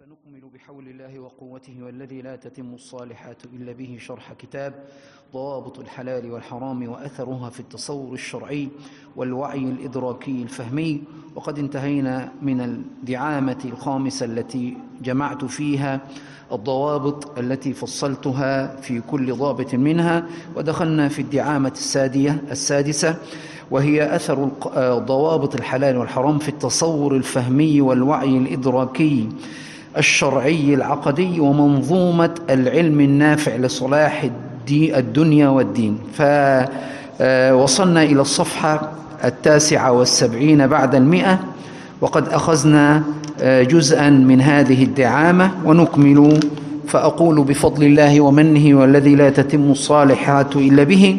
سنكمل بحول الله وقوته والذي لا تتم الصالحات إلا به شرح كتاب ضوابط الحلال والحرام وأثرها في التصور الشرعي والوعي الإدراكي الفهمي. وقد انتهينا من الدعامة الخامسة التي جمعت فيها الضوابط التي فصلتها في كل ضابط منها، ودخلنا في الدعامة السادسة وهي أثر ضوابط الحلال والحرام في التصور الفهمي والوعي الإدراكي الشرعي العقدي ومنظومة العلم النافع لصلاح الدنيا والدين. فوصلنا إلى الصفحة 79 بعد 100، وقد أخذنا جزءا من هذه الدعامة ونكمل. فأقول بفضل الله ومنه والذي لا تتم الصالحات إلا به: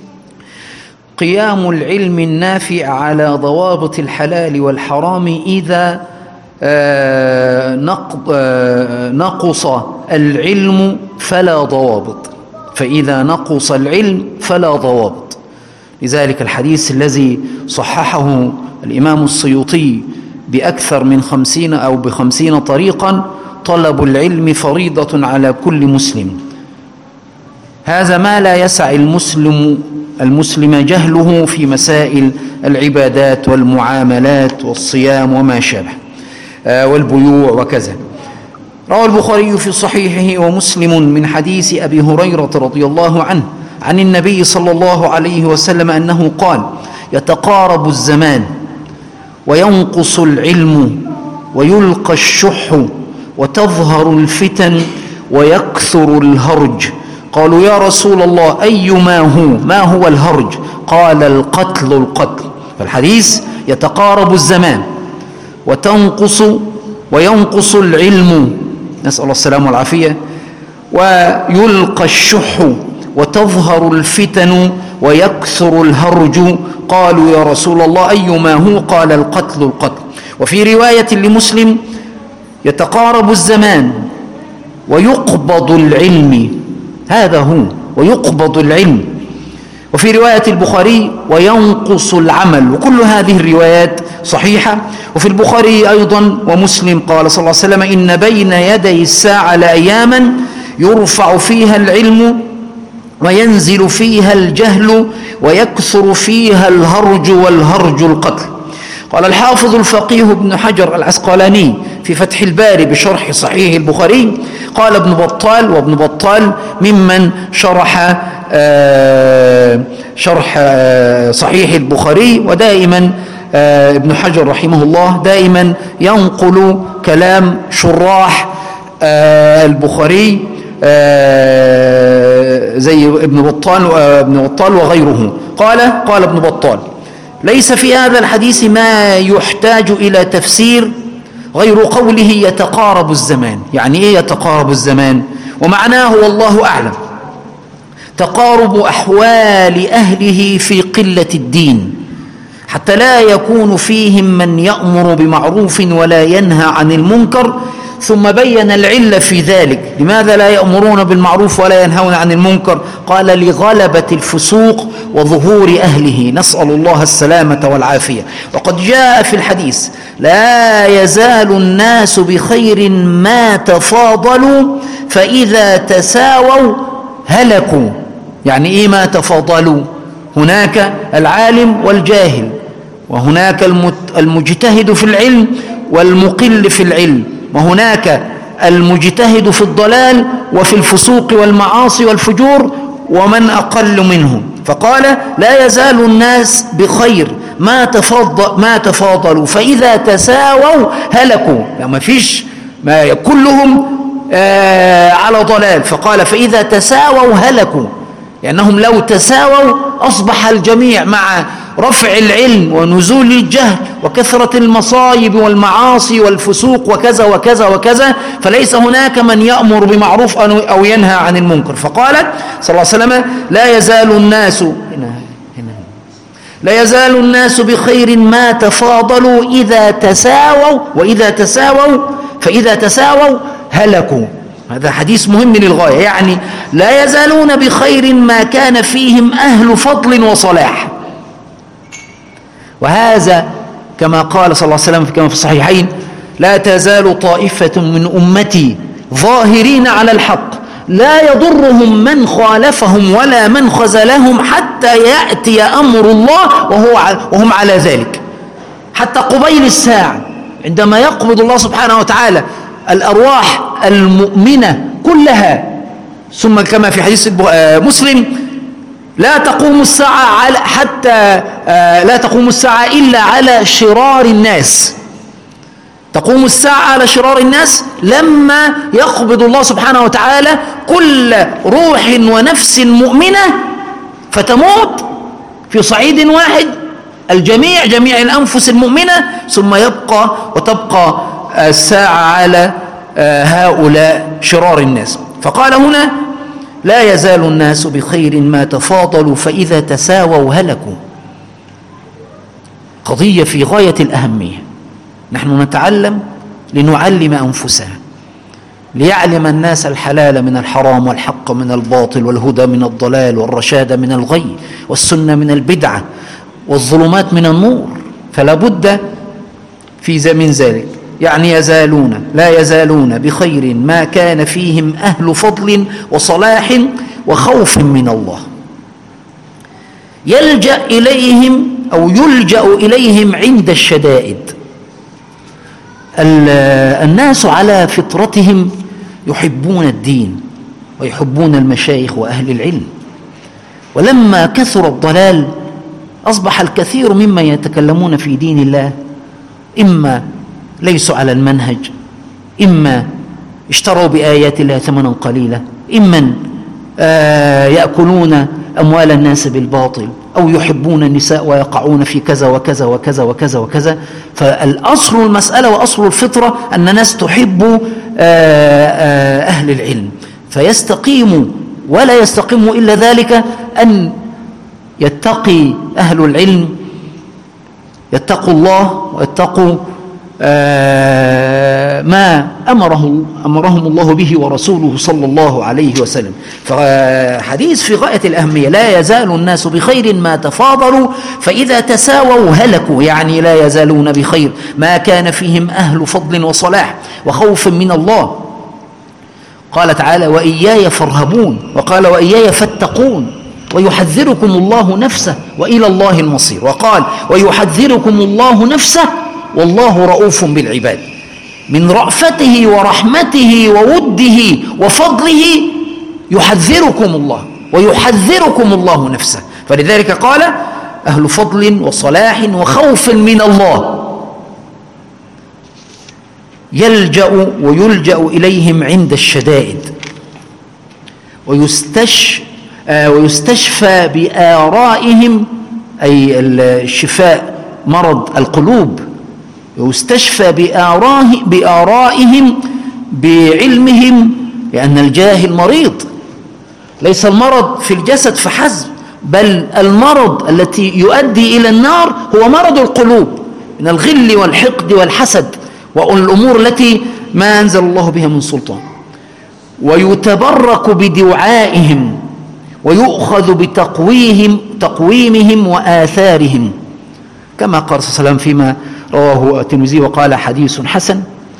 قيام العلم النافع على ضوابط الحلال والحرام إذا نقص العلم فلا ضوابط، فإذا نقص العلم فلا ضوابط. لذلك الحديث الذي صححه الإمام السيوطي بأكثر من 50 أو ب50 طريقا: طلب العلم فريضة على كل مسلم. هذا ما لا يسع المسلم جهله في مسائل العبادات والمعاملات والصيام وما شابه والبيوع وكذا. روى البخاري في صحيحه ومسلم من حديث أبي هريرة رضي الله عنه عن النبي صلى الله عليه وسلم أنه قال: يتقارب الزمان وينقص العلم ويلقى الشح وتظهر الفتن ويكثر الهرج. قالوا: يا رسول الله ما هو الهرج؟ قال: القتل. فالحديث: يتقارب الزمان وينقص العلم، نسأل الله السلامة والعافية، ويلقى الشح وتظهر الفتن ويكثر الهرج. قالوا: يا رسول الله أيما هو؟ قال: القتل. وفي رواية لمسلم: يتقارب الزمان ويقبض العلم، هذا هو، ويقبض العلم. وفي رواية البخاري: وينقص العمل. وكل هذه الروايات صحيحة. وفي البخاري أيضا ومسلم قال صلى الله عليه وسلم: إن بين يدي الساعة لأياما يرفع فيها العلم وينزل فيها الجهل ويكثر فيها الهرج، والهرج القتل. قال الحافظ الفقيه ابن حجر العسقلاني في فتح الباري بشرح صحيح البخاري: قال ابن بطال، وابن بطال ممن شرح صحيح البخاري، ودائما ابن حجر رحمه الله دائما ينقل كلام شراح البخاري زي ابن بطال وغيره. قال ابن بطال: ليس في هذا الحديث ما يحتاج إلى تفسير غير قوله يتقارب الزمان. يعني إيه يتقارب الزمان؟ ومعناه والله أعلم تقارب أحوال أهله في قلة الدين، حتى لا يكون فيهم من يأمر بمعروف ولا ينهى عن المنكر. ثم بين العلة في ذلك، لماذا لا يأمرون بالمعروف ولا ينهون عن المنكر؟ قال: لغلبة الفسوق وظهور أهله، نسأل الله السلامة والعافية. وقد جاء في الحديث: لا يزال الناس بخير ما تفاضلوا فإذا تساووا هلكوا. يعني إيه ما تفاضلوا؟ هناك العالم والجاهل، وهناك المجتهد في العلم والمقل في العلم، وهناك المجتهد في الضلال وفي الفسوق والمعاصي والفجور ومن أقل منهم. فقال: لا يزال الناس بخير ما تفاضلوا فإذا تساووا هلكوا. يعني ما فيش كلهم على ضلال. فقال: فإذا تساووا هلكوا، لأنهم لو تساووا أصبح الجميع مع رفع العلم ونزول الجهل وكثرة المصايب والمعاصي والفسوق وكذا وكذا وكذا، فليس هناك من يأمر بمعروف أو ينهى عن المنكر. فقال صلى الله عليه وسلم: لا يزال الناس بخير ما تفاضلوا إذا تساووا، فإذا تساووا هلكوا. هذا حديث مهم للغاية. يعني لا يزالون بخير ما كان فيهم أهل فضل وصلاح. وهذا كما قال صلى الله عليه وسلم كما في الصحيحين: لا تزال طائفة من أمتي ظاهرين على الحق لا يضرهم من خالفهم ولا من خذلهم حتى يأتي أمر الله وهم على ذلك. حتى قبيل الساعة عندما يقبض الله سبحانه وتعالى الأرواح المؤمنة كلها، ثم كما في حديث مسلم لا تقوم الساعة لا تقوم الساعة إلا على شرار الناس. تقوم الساعة على شرار الناس لما يقبض الله سبحانه وتعالى كل روح ونفس مؤمنة فتموت في صعيد واحد، جميع الأنفس المؤمنة، ثم تبقى الساعة على هؤلاء شرار الناس. فقال هنا لا يزال الناس بخير ما تفاضلوا فإذا تساووا هلكوا. قضية في غاية الأهمية. نحن نتعلم لنعلم أنفسنا، ليعلم الناس الحلال من الحرام والحق من الباطل والهدى من الضلال والرشاد من الغي والسنة من البدعة والظلمات من النور. فلا بد من ذلك. يعني لا يزالون بخير ما كان فيهم أهل فضل وصلاح وخوف من الله. يلجأ إليهم عند الشدائد. الناس على فطرتهم يحبون الدين ويحبون المشايخ وأهل العلم، ولما كثر الضلال أصبح الكثير ممن يتكلمون في دين الله إما ليسوا على المنهج، إما اشتروا بآيات الله ثمنا قليلا، إما يأكلون أموال الناس بالباطل، أو يحبون النساء ويقعون في كذا وكذا وكذا وكذا وكذا. فالأصل المسألة وأصل الفطرة أن الناس تحب أهل العلم فيستقيموا، ولا يستقيم إلا ذلك أن يتقي أهل العلم، يتقوا الله ويتقوا ما أمرهم الله به ورسوله صلى الله عليه وسلم. فحديث في غاية الأهمية. لا يزال الناس بخير ما تفاضلوا فإذا تساووا هلكوا. يعني لا يزالون بخير ما كان فيهم أهل فضل وصلاح وخوف من الله. قال تعالى وإياي فارهبون، وقال وإياي فاتقون، ويحذركم الله نفسه وإلى الله المصير. وقال ويحذركم الله نفسه والله رؤوف بالعباد. من رأفته ورحمته ووده وفضله يحذركم الله ويحذركم الله نفسه. فلذلك قال أهل فضل وصلاح وخوف من الله. يلجأ إليهم عند الشدائد، ويستشفى بآرائهم، أي الشفاء مرض القلوب، يستشفى بآرائهم بعلمهم، لأن الجاهل مريض. ليس المرض في الجسد فحسب، بل المرض التي يؤدي إلى النار هو مرض القلوب من الغل والحقد والحسد والأمور التي ما أنزل الله بها من سلطان. ويتبرك بدعائهم ويؤخذ بتقويمهم وآثارهم، كما قال صلى الله عليه وسلم فيما رواه الترمذي وقال حديث حسن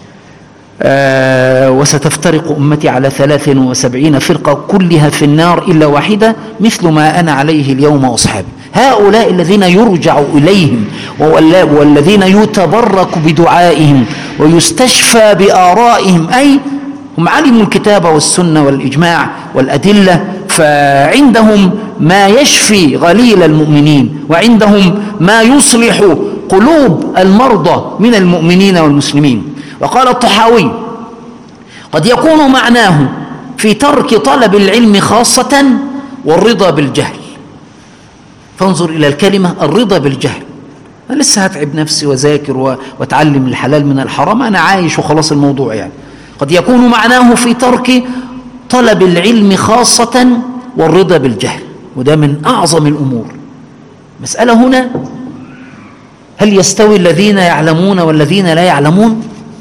وستفترق أمتي على 73 فرقة كلها في النار إلا واحدة مثل ما أنا عليه اليوم وأصحابي. هؤلاء الذين يرجع إليهم والذين يتبرك بدعائهم ويستشفى بآرائهم، أي هم علموا الكتاب والسنة والإجماع والأدلة، فعندهم ما يشفي غليل المؤمنين، وعندهم ما يصلح قلوب المرضى من المؤمنين والمسلمين. وقال الطحاوي قد يكون معناه في ترك طلب العلم خاصة والرضا بالجهل. فانظر إلى الكلمة الرضا بالجهل. أنا لسه هتعب نفسي وذاكر واتعلم الحلال من الحرام، أنا عايش وخلاص الموضوع. يعني قد يكون معناه في ترك طلب العلم خاصة والرضا بالجهل، وده من أعظم الأمور. مسألة هنا هل يستوي الذين يعلمون والذين لا يعلمون؟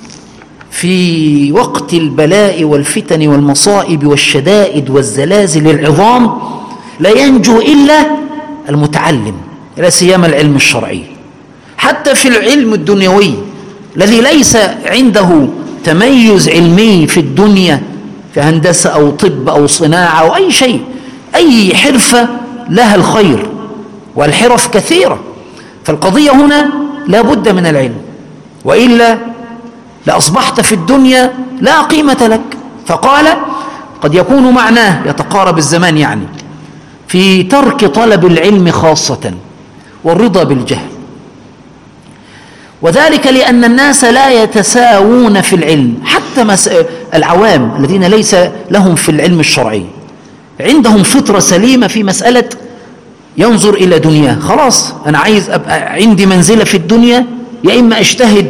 في وقت البلاء والفتن والمصائب والشدائد والزلازل العظام لا ينجو إلا المتعلم، لا سيما العلم الشرعي. حتى في العلم الدنيوي الذي ليس عنده تميز علمي في الدنيا في هندسة أو طب أو صناعة أو أي شيء، أي حرفة لها الخير، والحرف كثيرة. فالقضية هنا لا بد من العلم، وإلا لأصبحت في الدنيا لا قيمة لك. فقال قد يكون معناه يتقارب الزمان يعني في ترك طلب العلم خاصة والرضا بالجهل، وذلك لأن الناس لا يتساوون في العلم. حتى العوام الذين ليس لهم في العلم الشرعي عندهم فطرة سليمة في مسألة ينظر إلى دنياه. خلاص أنا عايز أبقى عندي منزلة في الدنيا، يا إما أجتهد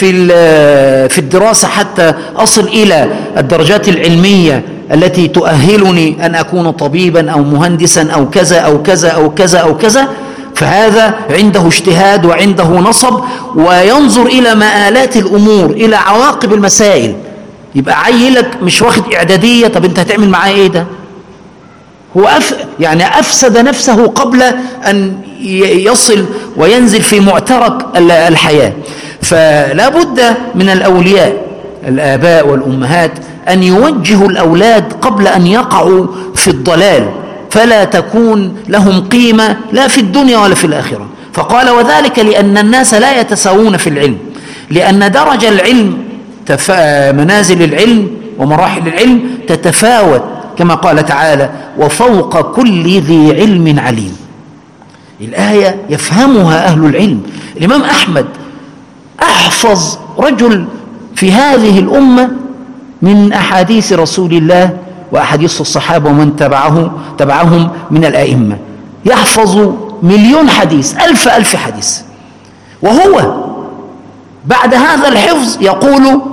في الدراسة حتى أصل إلى الدرجات العلمية التي تؤهلني أن أكون طبيبا أو مهندسا أو كذا أو كذا أو كذا أو كذا، فهذا عنده اجتهاد وعنده نصب، وينظر إلى مآلات الأمور، إلى عواقب المسائل. يبقى عيلك مش واخد إعدادية، طب أنت هتعمل معاه إيه ده؟ هو يعني أفسد نفسه قبل أن يصل وينزل في معترك الحياة. فلا بد من الأولياء الآباء والأمهات أن يوجهوا الأولاد قبل أن يقعوا في الضلال، فلا تكون لهم قيمة لا في الدنيا ولا في الآخرة. فقال وذلك لأن الناس لا يتساوون في العلم، لأن درجة العلم منازل العلم ومراحل العلم تتفاوت، كما قال تعالى وفوق كل ذي علم عليم. الآية يفهمها أهل العلم. الإمام أحمد أحفظ رجل في هذه الأمة من أحاديث رسول الله وأحاديث الصحابة ومن تبعهم من الأئمة، يحفظ 1,000,000 حديث، 1000 حديث، وهو بعد هذا الحفظ يقول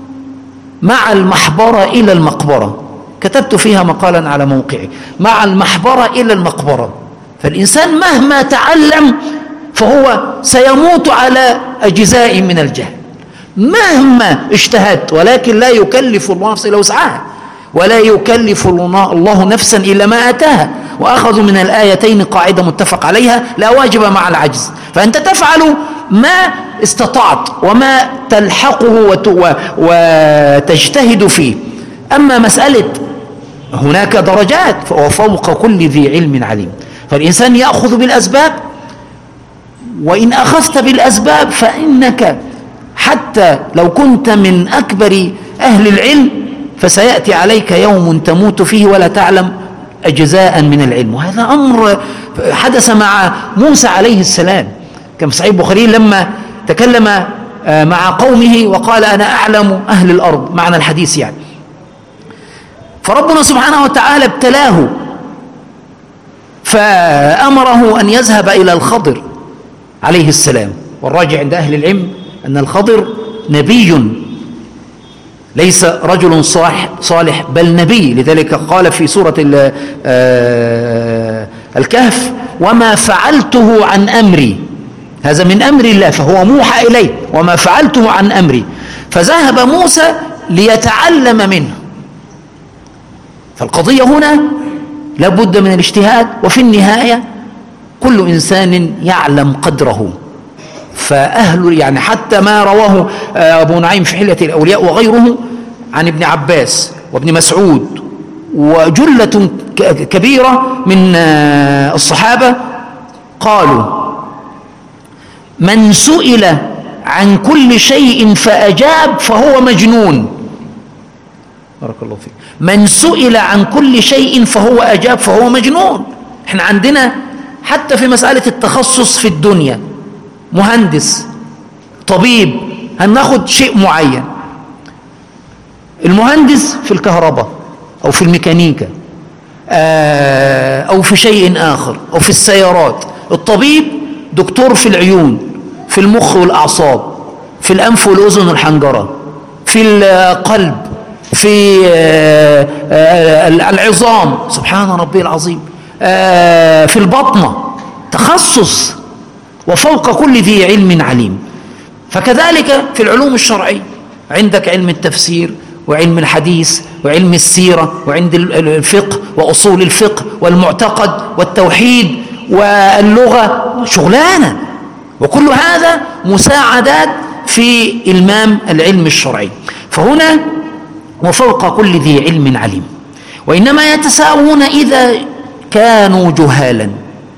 مع المحبرة إلى المقبرة، كتبت فيها مقالا على موقعي، مع المحبرة إلى المقبرة. فالإنسان مهما تعلم فهو سيموت على أجزاء من الجهل مهما اجتهد، ولكن لا يكلف الله نفسا إلا وسعها، ولا يكلف الله نفسا إلا ما آتاها. وأخذوا من الآيتين قاعدة متفق عليها لا واجب مع العجز، فأنت تفعل ما استطعت وما تلحقه وتجتهد فيه. أما مسألة هناك درجات، فهو فوق كل ذي علم عليم. فالإنسان يأخذ بالأسباب، وإن أخذت بالأسباب فإنك حتى لو كنت من أكبر أهل العلم فسيأتي عليك يوم تموت فيه ولا تعلم أجزاء من العلم. وهذا أمر حدث مع موسى عليه السلام، كما في صحيح البخاري لما تكلم مع قومه وقال أنا أعلم أهل الأرض، معنى الحديث يعني. فربنا سبحانه وتعالى ابتلاه فأمره أن يذهب إلى الخضر عليه السلام. والراجع عند أهل العلم أن الخضر نبي، ليس رجل صالح بل نبي، لذلك قال في سورة الكهف وما فعلته عن أمري، هذا من أمر الله فهو موحى إليه، وما فعلته عن أمري. فذهب موسى ليتعلم منه. فالقضية هنا لابد من الاجتهاد، وفي النهاية كل إنسان يعلم قدره. فأهل يعني حتى ما رواه أبو نعيم في حلية الأولياء وغيره عن ابن عباس وابن مسعود وجلة كبيرة من الصحابة قالوا من سئل عن كل شيء فأجاب فهو مجنون. بارك الله فيك. من سئل عن كل شيء فهو أجاب فهو مجنون. احنا عندنا حتى في مسألة التخصص في الدنيا، مهندس، طبيب، هناخد شيء معين. المهندس في الكهرباء أو في الميكانيكا أو في شيء آخر أو في السيارات. الطبيب دكتور في العيون، في المخ والأعصاب، في الأنف والأذن والحنجرة، في القلب، في العظام، سبحان ربي العظيم، في البطنة، تخصص. وفوق كل ذي علم عليم. فكذلك في العلوم الشرعية عندك علم التفسير وعلم الحديث وعلم السيرة وعند الفقه وأصول الفقه والمعتقد والتوحيد واللغة، شغلانة. وكل هذا مساعدات في إلمام العلم الشرعي. فهنا وفوق كل ذي علم عليم. وإنما يتساءلون إذا كانوا جهالا،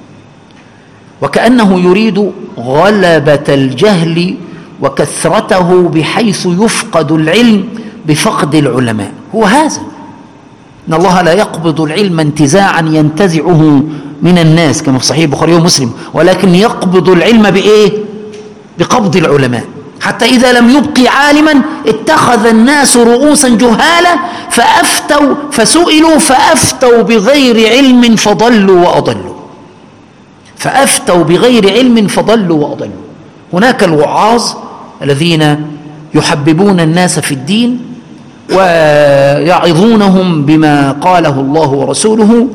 وكأنه يريد غلبة الجهل وكثرته بحيث يفقد العلم بفقد العلماء. هو هذا، إن الله لا يقبض العلم انتزاعا ينتزعه من الناس كما في صحيح البخاري ومسلم، ولكن يقبض العلم بإيه؟ بقبض العلماء، حتى إذا لم يبقي عالما اتخذ الناس رؤوسا جهالا فأفتوا فسئلوا فأفتوا بغير علم فضلوا وأضلوا. فأفتوا بغير علم فضلوا وأضلوا. هناك الوعاظ الذين يحببون الناس في الدين ويعظونهم بما قاله الله ورسوله.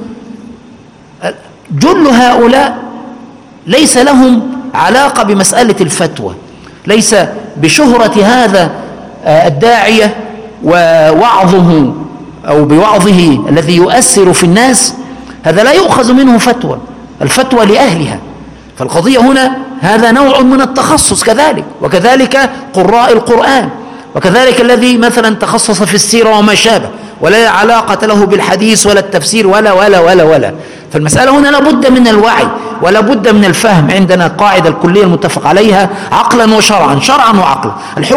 جل هؤلاء ليس لهم علاقة بمسألة الفتوى، ليس بشهرة هذا الداعية ووعظه أو بوعظه الذي يؤثر في الناس، هذا لا يؤخذ منه فتوى، الفتوى لأهلها. فالقضية هنا هذا نوع من التخصص كذلك، وكذلك قراء القرآن، وكذلك الذي مثلا تخصص في السيرة وما شابه ولا علاقة له بالحديث ولا التفسير ولا ولا ولا ولا. فالمسألة هنا لابد من الوعي ولا بد من الفهم. عندنا القاعدة الكلية المتفق عليها عقلا وشرعا، شرعا وعقلا.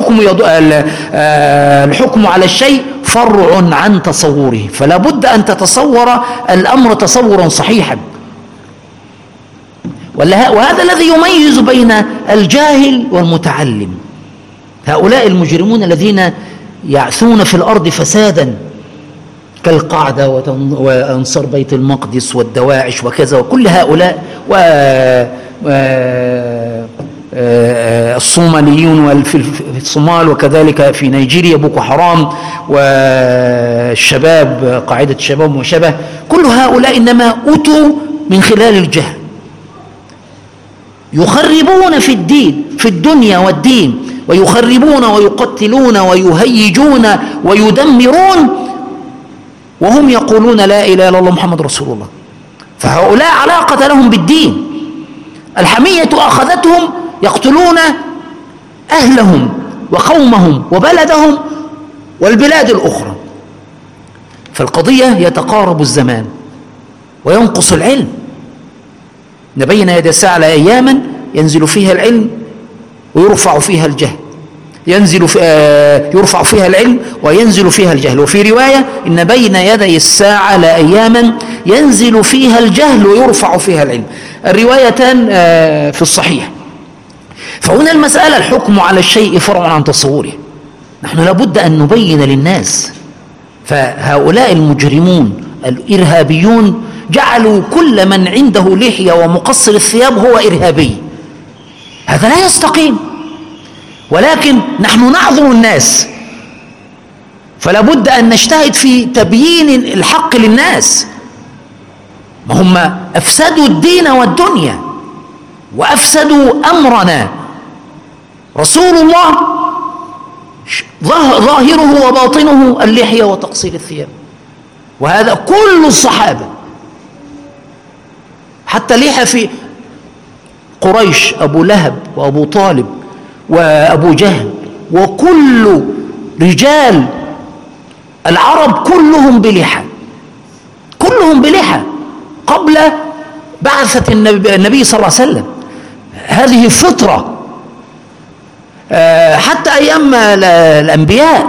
الحكم على الشيء فرع عن تصوره، فلا بد أن تتصور الأمر تصورا صحيحا. وهذا الذي يميز بين الجاهل والمتعلم. هؤلاء المجرمون الذين يعثون في الأرض فسادا كالقاعدة وأنصار بيت المقدس والدواعش وكذا، وكل هؤلاء الصوماليون في الصومال، وكذلك في نيجيريا بوكو حرام والشباب قاعدة الشباب وشبه، كل هؤلاء إنما أتوا من خلال الجهل، يخربون في الدين في الدنيا والدين، ويخربون ويقتلون ويهيجون ويدمرون وهم يقولون لا إله إلا الله محمد رسول الله. فهؤلاء علاقة لهم بالدين. الحمية أخذتهم يقتلون أهلهم وقومهم وبلدهم والبلاد الأخرى. فالقضية يتقارب الزمان وينقص العلم. بين يدي الساعة أياما ينزل فيها العلم ويرفع فيها الجهل، يرفع فيها العلم وينزل فيها الجهل. وفي رواية إن بين يدي الساعة لأياما ينزل فيها الجهل ويرفع فيها العلم، الروايتان في الصحيح. فهنا المسألة الحكم على الشيء فرع عن تصوره. نحن لابد أن نبين للناس. فهؤلاء المجرمون الإرهابيون جعلوا كل من عنده لحية ومقصر الثياب هو إرهابي. هذا لا يستقيم، ولكن نحن نعذر الناس، فلا بد أن نجتهد في تبيين الحق للناس. ما هم أفسدوا الدين والدنيا وأفسدوا أمرنا. رسول الله ظاهره وباطنه اللحية وتقصير الثياب، وهذا كل الصحابة. حتى لحى في قريش أبو لهب وأبو طالب وأبو جهل وكل رجال العرب كلهم بلحى، كلهم بلحى قبل بعثة النبي صلى الله عليه وسلم. هذه فطرة. حتى أيام الأنبياء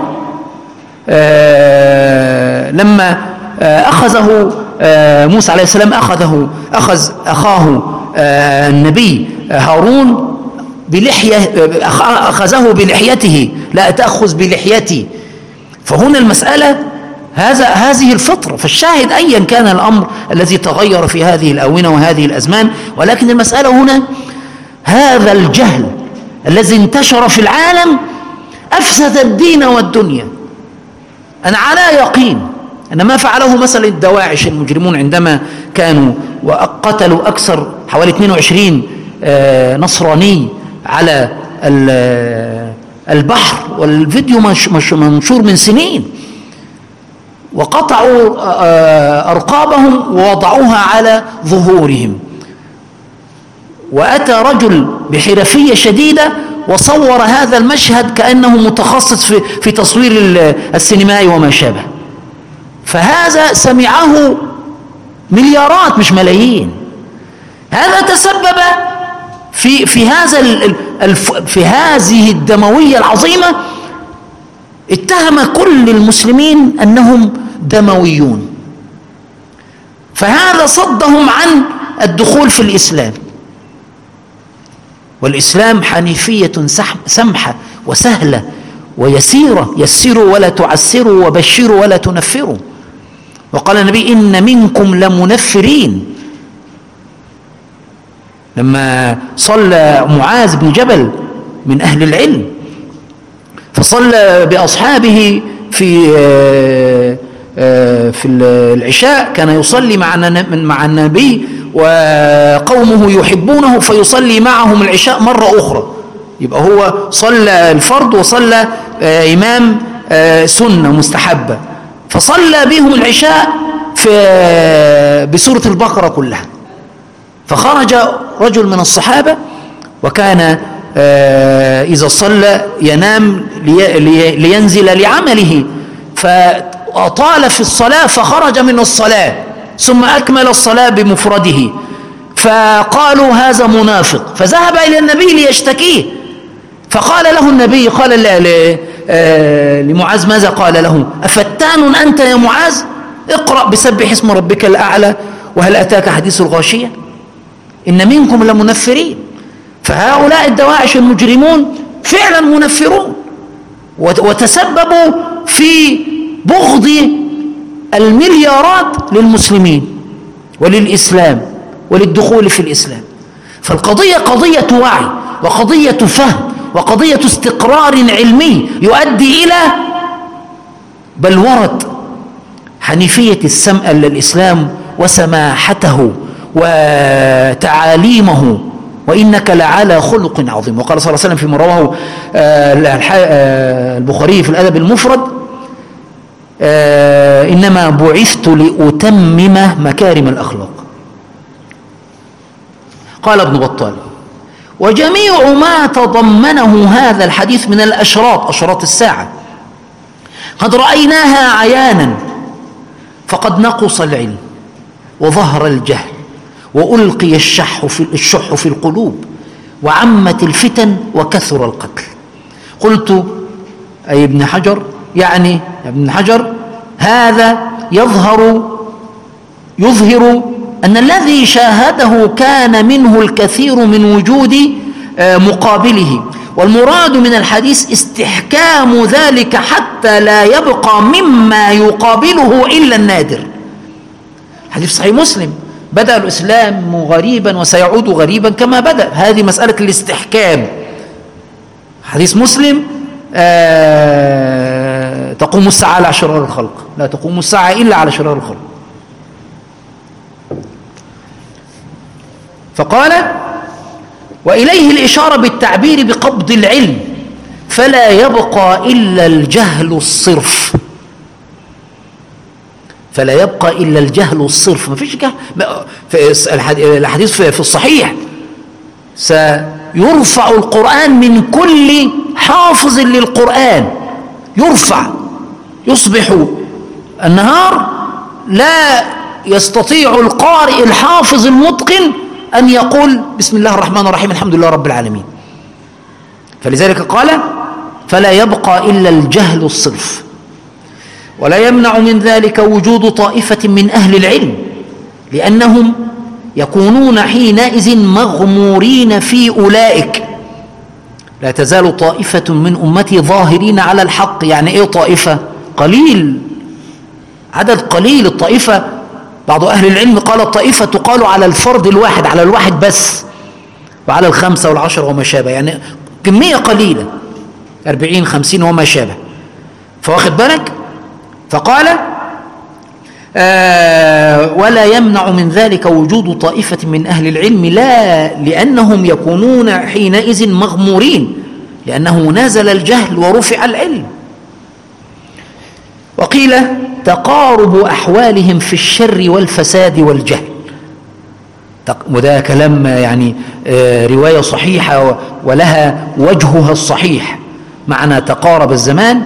لما أخذه موسى عليه السلام أخذ أخاه النبي هارون بلحية، أخذه بلحيته، لا تأخذ بلحيتي. فهنا المسألة هذه الفطرة. فالشاهد أيا كان الأمر الذي تغير في هذه الآونة وهذه الأزمان، ولكن المسألة هنا هذا الجهل الذي انتشر في العالم أفسد الدين والدنيا. أنا على يقين أن ما فعله مثلا الدواعش المجرمون عندما كانوا وقتلوا أكثر حوالي 22 نصراني على البحر، والفيديو منشور من سنين، وقطعوا أرقابهم ووضعوها على ظهورهم، وأتى رجل بحرفية شديدة وصور هذا المشهد كأنه متخصص في تصوير السينمائي وما شابه. فهذا سمعه مليارات مش ملايين. هذا تسبب في هذه الدموية العظيمة. اتهم كل المسلمين أنهم دمويون، فهذا صدهم عن الدخول في الإسلام. والإسلام حنيفية سمحة وسهلة ويسيرة، يسروا ولا تعسروا وبشروا ولا تنفروا. وقال النبي إن منكم لمنفرين. لما صلى معاذ بن جبل من أهل العلم فصلى بأصحابه في العشاء، كان يصلي مع النبي وقومه يحبونه فيصلي معهم العشاء مرة أخرى. يبقى هو صلى الفرض وصلى إمام سنة مستحبة، فصلى بهم العشاء بسورة البقرة كلها. فخرج رجل من الصحابة وكان إذا صلى ينام لينزل لعمله، فأطال في الصلاة فخرج من الصلاة ثم أكمل الصلاة بمفرده، فقالوا هذا منافق، فذهب إلى النبي ليشتكيه. فقال له النبي، قال لمعاذ ماذا قال له؟ أفتان أنت يا معاذ؟ اقرأ بسبح اسم ربك الأعلى وهل أتاك حديث الغاشية إن منكم لمنفرين. فهؤلاء الدواعش المجرمون فعلا منفرون، وتسببوا في بغض المليارات للمسلمين وللإسلام وللدخول في الإسلام. فالقضية قضية وعي وقضية فهم وقضية استقرار علمي يؤدي إلى بلورة حنيفية الإسلام وسماحته وتعاليمه، وإنك لعلى خلق عظيم. وقال صلى الله عليه وسلم فيما رواه البخاري في الأدب المفرد إنما بعثت لأتمم مكارم الأخلاق. قال ابن بطال وجميع ما تضمنه هذا الحديث من أشراط الساعة قد رأيناها عيانا، فقد نقص العلم وظهر الجهل وألقي الشح في القلوب وعمت الفتن وكثر القتل. قلت أي ابن حجر، يعني ابن حجر هذا يظهر أن الذي شاهده كان منه الكثير من وجود مقابله، والمراد من الحديث استحكام ذلك حتى لا يبقى مما يقابله إلا النادر. حديث صحيح مسلم بدأ الإسلام غريبا وسيعود غريبا كما بدأ. هذه مسألة الاستحكام. حديث مسلم تقوم الساعة على شرار الخلق، لا تقوم الساعة إلا على شرار الخلق. فقال وإليه الإشارة بالتعبير بقبض العلم فلا يبقى إلا الجهل الصرف. فلا يبقى إلا الجهل الصرف، ما فيش جهل. الحديث في الصحيح سيرفع القرآن من كل حافظ للقرآن، يرفع، يصبح النهار لا يستطيع القارئ الحافظ المتقن أن يقول بسم الله الرحمن الرحيم الحمد لله رب العالمين. فلذلك قال فلا يبقى إلا الجهل الصرف. ولا يمنع من ذلك وجود طائفة من أهل العلم، لأنهم يكونون حينئذ مغمورين في أولئك. لا تزال طائفة من أمتي ظاهرين على الحق. يعني إيه طائفة؟ قليل، عدد قليل. الطائفة بعض أهل العلم قال الطائفة تقال على الفرد الواحد، على الواحد بس، وعلى 5 و10 وما شابه، يعني كمية قليلة 40 50 وما شابه. فواخد بالك؟ فقال ولا يمنع من ذلك وجود طائفة من أهل العلم، لا لأنهم يكونون حينئذ مغمورين، لأنه نزل الجهل ورفع العلم. وقيل تقارب أحوالهم في الشر والفساد والجهل. وده كلام يعني رواية صحيحة ولها وجهها الصحيح. معنى تقارب الزمان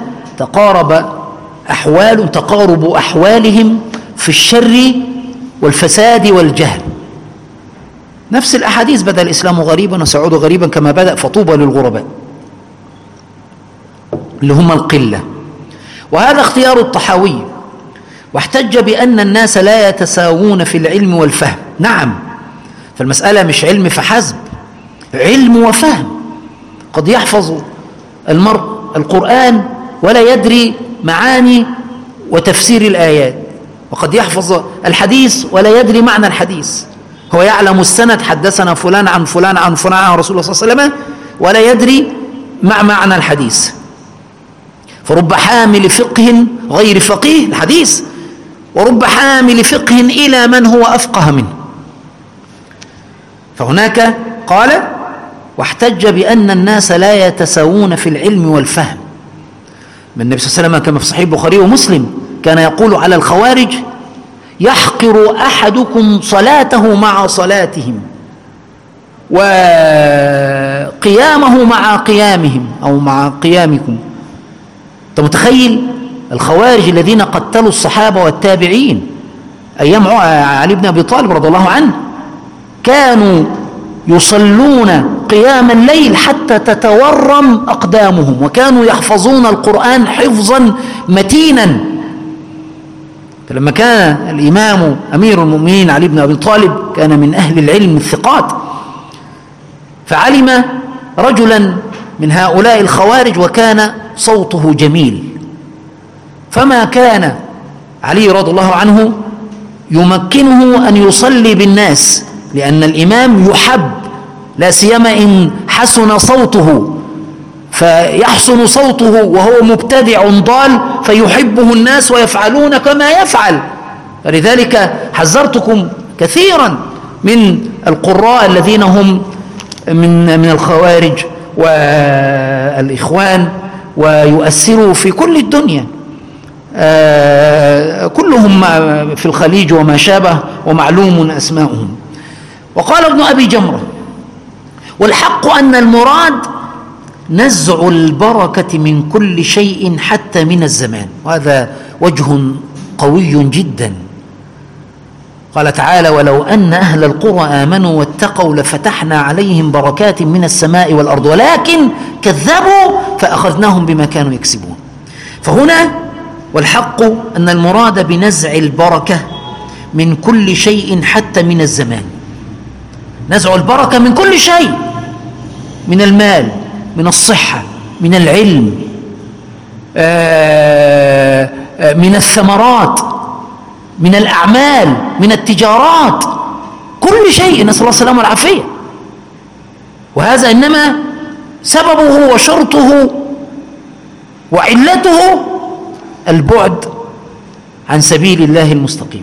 تقارب أحوالهم في الشر والفساد والجهل. نفس الأحاديث: بدأ الإسلام غريبا وسيعود غريبا كما بدأ فطوبى للغرباء، اللي هم القلة. وهذا اختيار الطحاوي، واحتج بأن الناس لا يتساوون في العلم والفهم. نعم، فالمسألة مش علم فحسب، علم وفهم. قد يحفظ المرء القرآن ولا يدري معاني وتفسير الآيات، وقد يحفظ الحديث ولا يدري معنى الحديث. هو يعلم السند: حدثنا فلان عن فلان عن فلان عن رسول الله صلى الله عليه وسلم، ولا يدري معنى الحديث. فرب حامل فقه غير فقيه الحديث، ورب حامل فقه إلى من هو أفقه منه. فهناك قال: واحتج بأن الناس لا يتساوون في العلم والفهم. من النبي صلى الله عليه وسلم كما في صحيح البخاري ومسلم كان يقول على الخوارج: يحقر أحدكم صلاته مع صلاتهم وقيامه مع قيامهم أو مع قيامكم. أنت متخيل الخوارج الذين قتلوا الصحابة والتابعين أيام علي بن أبي طالب رضي الله عنه، كانوا يصلون قيام الليل حتى تتورم أقدامهم، وكانوا يحفظون القرآن حفظا متينا. فلما كان الإمام أمير المؤمنين علي بن أبي طالب كان من أهل العلم الثقات، فعلم رجلا من هؤلاء الخوارج وكان صوته جميل، فما كان علي رضي الله عنه يمكنه أن يصلي بالناس، لأن الإمام يحب، لا سيما إن حسن صوته، فيحسن صوته وهو مبتدع ضال فيحبه الناس ويفعلون كما يفعل. فلذلك حذرتكم كثيرا من القراء الذين هم من الخوارج والإخوان، ويؤثروا في كل الدنيا، كلهم في الخليج وما شابه، ومعلوم أسماؤهم. وقال ابن أبي جمرة: والحق أن المراد نزع البركة من كل شيء حتى من الزمان. وهذا وجه قوي جدا. قال تعالى: ولو أن أهل القرى آمنوا واتقوا لفتحنا عليهم بركات من السماء والأرض ولكن كذبوا فأخذناهم بما كانوا يكسبون. فهنا والحق أن المراد بنزع البركة من كل شيء حتى من الزمان. نزع البركة من كل شيء، من المال، من الصحة، من العلم، من الثمرات، من الأعمال، من التجارات، كل شيء، نسأل الله السلامة والعافية. وهذا إنما سببه وشرطه وعلته البعد عن سبيل الله المستقيم.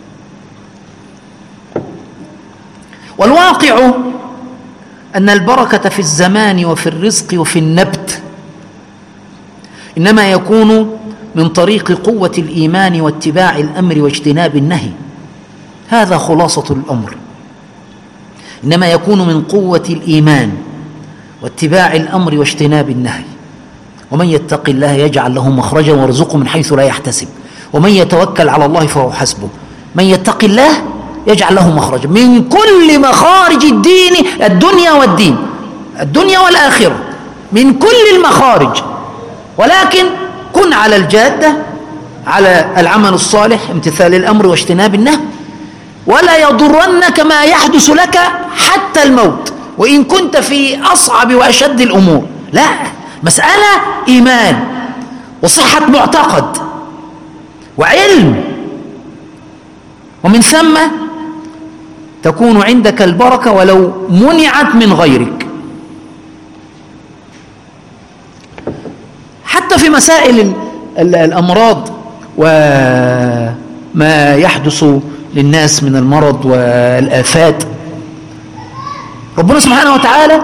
والواقع أن البركة في الزمان وفي الرزق وفي النبت إنما يكون من طريق قوة الإيمان واتباع الأمر واجتناب النهي. هذا خلاصة الأمر، إنما يكون من قوة الإيمان واتباع الأمر واجتناب النهي. ومن يتق الله يجعل له مخرجا ويرزقه من حيث لا يحتسب ومن يتوكل على الله فهو حسبه. من يتق الله يجعل له مخرجا من كل مخارج الدنيا والدين، الدنيا والآخرة، من كل المخارج. ولكن كن على الجادة، على العمل الصالح، امتثال الأمر واجتناب النهي، ولا يضرنك ما يحدث لك حتى الموت وإن كنت في أصعب وأشد الأمور. لا، مسألة إيمان وصحة معتقد وعلم، ومن ثم تكون عندك البركة ولو منعت من غيرك. حتى في مسائل الأمراض وما يحدث للناس من المرض والآفات، ربنا سبحانه وتعالى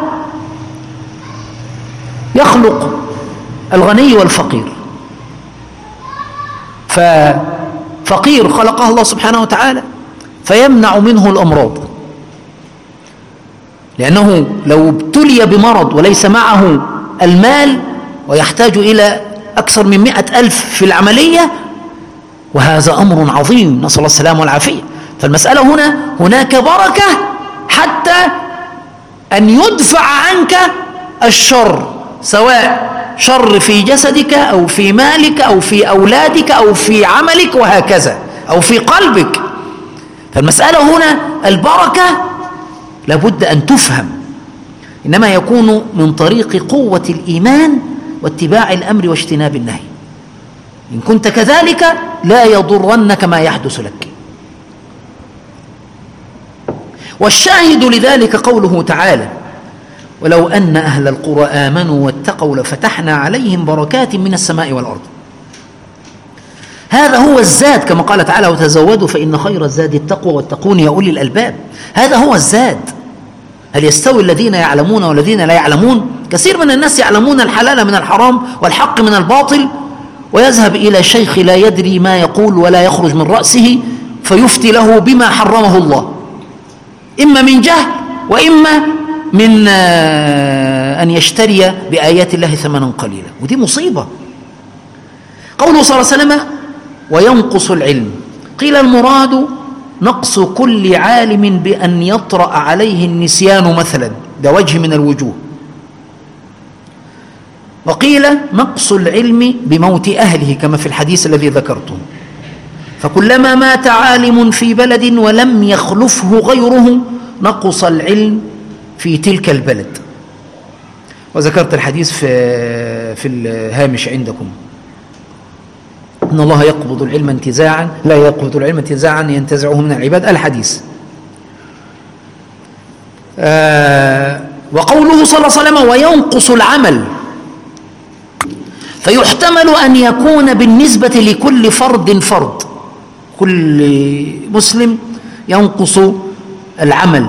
يخلق الغني والفقير. ففقير خلقه الله سبحانه وتعالى فيمنع منه الأمراض، لأنه لو ابتلي بمرض وليس معه المال ويحتاج إلى أكثر من 100,000 في العملية، وهذا أمر عظيم، نسأل الله السلامة والعافية. فالمسألة هناك بركة حتى أن يدفع عنك الشر، سواء شر في جسدك أو في مالك أو في أولادك أو في عملك وهكذا، أو في قلبك. فالمسألة هنا البركة لابد أن تفهم، إنما يكون من طريق قوة الإيمان واتباع الأمر واجتناب النهي. إن كنت كذلك لا يضرنك ما يحدث لك. والشاهد لذلك قوله تعالى: ولو أن أهل القرى آمنوا واتقوا لفتحنا عليهم بركات من السماء والأرض. هذا هو الزاد، كما قال تعالى: وتزودوا فإن خير الزاد التقوى واتقون يا أولي الألباب. هذا هو الزاد. هل يستوي الذين يعلمون والذين لا يعلمون؟ كثير من الناس يعلمون الحلال من الحرام والحق من الباطل، ويذهب إلى شيخ لا يدري ما يقول ولا يخرج من رأسه فيفتي له بما حرمه الله، إما من جهل وإما من أن يشتري بآيات الله ثمنا قليلا، ودي مصيبة. قوله صلى الله عليه وسلم: وينقص العلم، قيل المراد نقص كل عالم بأن يطرأ عليه النسيان مثلا، ده وجه من الوجوه. وقيل نقص العلم بموت أهله كما في الحديث الذي ذكرته، فكلما مات عالم في بلد ولم يخلفه غيره نقص العلم في تلك البلد. وذكرت الحديث في الهامش عندكم: إن الله يقبض العلم انتزاعا، لا يقبض العلم انتزاعا ينتزعه من العباد، الحديث. وقوله صلى الله عليه وسلم: وينقص العمل، فيحتمل أن يكون بالنسبة لكل فرد فرد، كل مسلم ينقص العمل.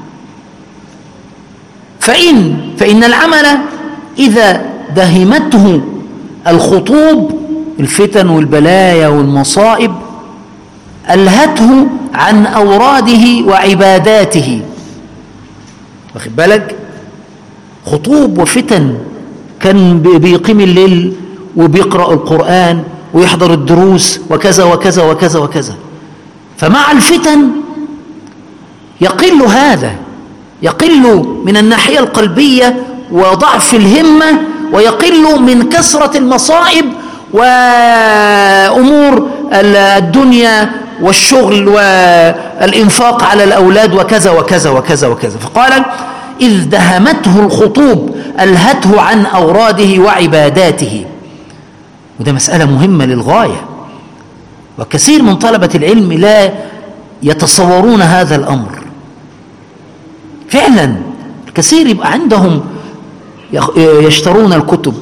فإن العمل إذا دهمته الخطوب، الفتن والبلايا والمصائب، ألهته عن أوراده وعباداته. واخد بالك؟ خطوب وفتن، كان بيقيم الليل وبيقرأ القرآن ويحضر الدروس وكذا وكذا وكذا وكذا، فمع الفتن يقل هذا، يقل من الناحية القلبية وضعف الهمة، ويقل من كثرة المصائب وأمور الدنيا والشغل والإنفاق على الأولاد وكذا وكذا وكذا وكذا. فقال: إذ دهمته الخطوب ألهته عن أوراده وعباداته. وده مسألة مهمة للغاية، وكثير من طلبة العلم لا يتصورون هذا الأمر. فعلا الكثير يبقى عندهم يشترون الكتب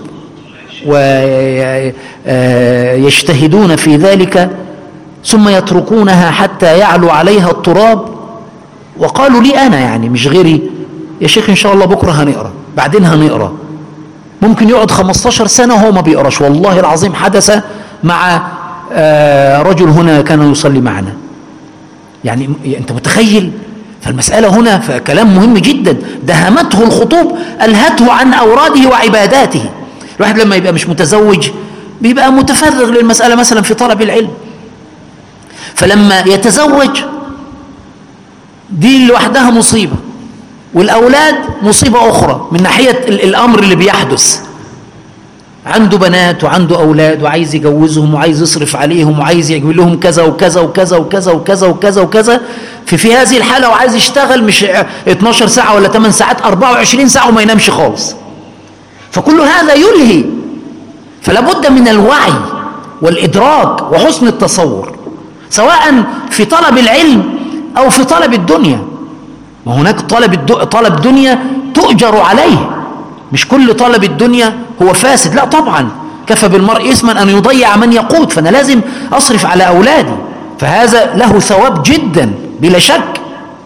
ويجتهدون في ذلك، ثم يتركونها حتى يعلو عليها التراب. وقالوا لي أنا، يعني مش غيري: يا شيخ إن شاء الله بكرة هنقرأ، بعدين هنقرأ. ممكن يقعد 15 سنة وهو ما بيقرأش. والله العظيم حدث مع رجل هنا كان يصلي معنا. يعني أنت متخيل؟ فالمسألة هنا فكلام مهم جدا. دهمته الخطوب ألهته عن أوراده وعباداته. الواحد لما يبقى مش متزوج بيبقى متفرغ للمسألة، مثلا في طلب العلم، فلما يتزوج دي لوحدها مصيبة، والأولاد مصيبة أخرى من ناحية الأمر اللي بيحدث. عنده بنات وعنده أولاد وعايز يجوزهم وعايز يصرف عليهم وعايز يجيب لهم كذا وكذا وكذا وكذا وكذا وكذا وكذا. في هذه الحالة وعايز يشتغل مش 12 ساعة ولا 8 ساعات، 24 ساعة وما ينامش خالص. فكل هذا يلهي. فلا بد من الوعي والإدراك وحسن التصور، سواء في طلب العلم أو في طلب الدنيا. وهناك طلب دنيا تؤجر عليه، مش كل طلب الدنيا هو فاسد، لا طبعا. كفى بالمرء إثما أن يضيع من يقود، فأنا لازم أصرف على أولادي، فهذا له ثواب جدا بلا شك.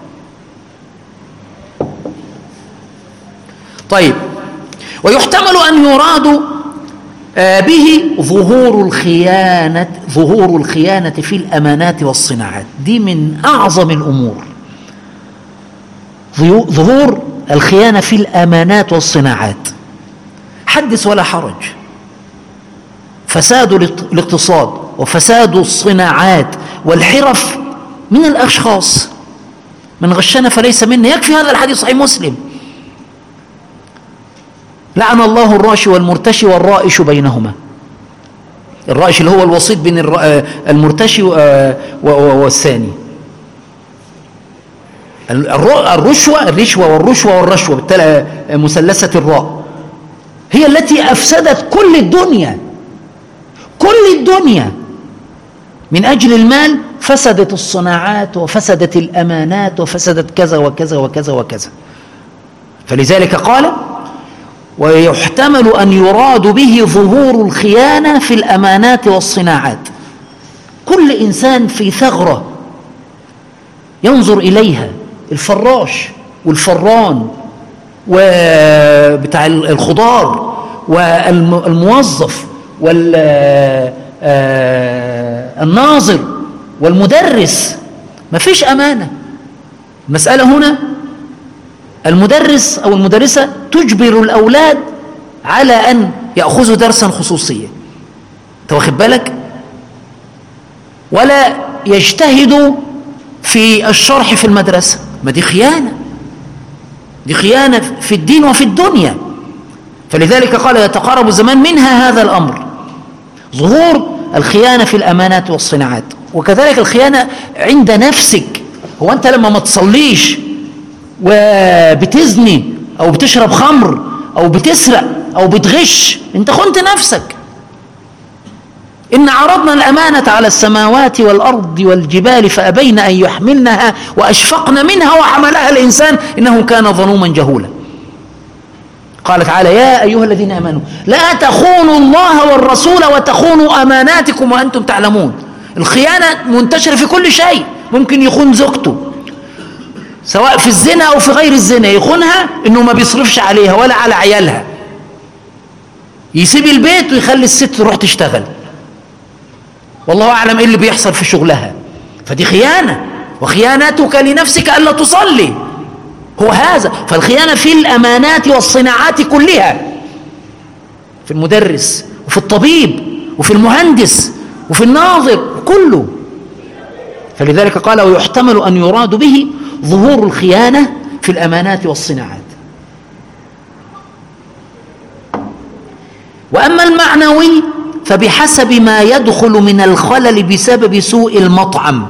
طيب، ويحتمل أن يراد به ظهور الخيانة في الأمانات والصناعات. دي من أعظم الأمور، ظهور الخيانة في الأمانات والصناعات. حدث ولا حرج. فساد الاقتصاد وفساد الصناعات والحرف من الأشخاص. من غشنا فليس منا. يكفي هذا الحديث صحيح مسلم. لعن الله الراشي والمرتشي والرائش بينهما. الرائش اللي هو الوسيط بين المرتشي والثاني. الرشوة والرشوة بالتالي مثلثة الراء هي التي أفسدت كل الدنيا. كل الدنيا من أجل المال فسدت الصناعات وفسدت الأمانات وفسدت كذا وكذا وكذا وكذا. فلذلك قال: ويحتمل أن يراد به ظهور الخيانة في الأمانات والصناعات. كل إنسان في ثغرة ينظر إليها، الفراش والفران وبتاع الخضار والموظف والناظر والمدرس، ما فيش أمانة. المسألة هنا المدرس أو المدرسة تجبر الأولاد على أن يأخذوا درسا خصوصيا، واخد بالك، ولا يجتهدوا في الشرح في المدرسة. ما دي خيانة، دي خيانة في الدين وفي الدنيا. فلذلك قال: يتقارب الزمان منها هذا الأمر، ظهور الخيانة في الأمانات والصناعات. وكذلك الخيانة عند نفسك. هو أنت لما ما تصليش وبتزني أو بتشرب خمر أو بتسرق أو بتغش، أنت خنت نفسك. إن عرضنا الأمانة على السماوات والأرض والجبال فأبين أن يحملنها وأشفقن منها وحملها الإنسان إنه كان ظلوما جهولا. قال تعالى: يا أيها الذين آمنوا لا تخونوا الله والرسول وتخونوا أماناتكم وأنتم تعلمون. الخيانة منتشرة في كل شيء. ممكن يخون زوجته سواء في الزنا أو في غير الزنا، يخونها إنه ما بيصرفش عليها ولا على عيالها، يسيب البيت ويخلي الست تروح تشتغل، والله أعلم إيه اللي بيحصل في شغلها. فدي خيانة. وخيانتك لنفسك ألا تصلي، هو هذا. فالخيانة في الأمانات والصناعات كلها، في المدرس وفي الطبيب وفي المهندس وفي الناظر كله. فلذلك قال: ويحتمل أن يراد به ظهور الخيانة في الأمانات والصناعات. وأما المعنوي فبحسب ما يدخل من الخلل بسبب سوء المطعم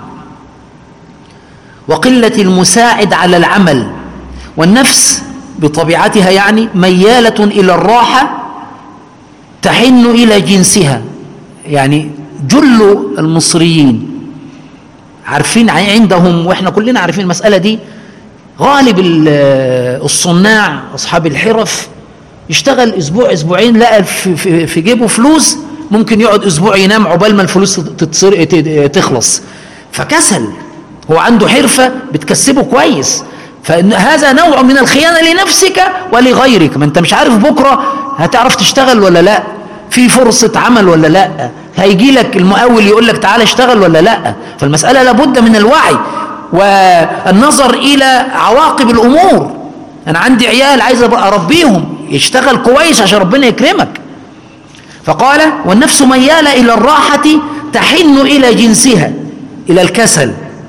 وقلة المساعد على العمل. والنفس بطبيعتها يعني ميالة إلى الراحة تحن إلى جنسها. يعني جل المصريين عارفين عندهم، وإحنا كلنا عارفين المسألة دي، غالب الصناع أصحاب الحرف يشتغل أسبوع أسبوعين، لقى في جيبه فلوس، ممكن يقعد أسبوع ينام عقبال ما الفلوس تخلص، فكسل. هو عنده حرفة بتكسبه كويس. فهذا نوع من الخيانة لنفسك ولغيرك. ما انت مش عارف بكرة هتعرف تشتغل ولا لا، في فرصة عمل ولا لا، هيجي لك المقاول يقول لك تعالى اشتغل ولا لا. فالمسألة لابد من الوعي والنظر إلى عواقب الأمور. أنا عندي عيال عايز أربيهم، يشتغل كويس عشان ربنا يكرمك. فقال: والنفس ميالة إلى الراحة تحن إلى جنسها، إلى الكسل.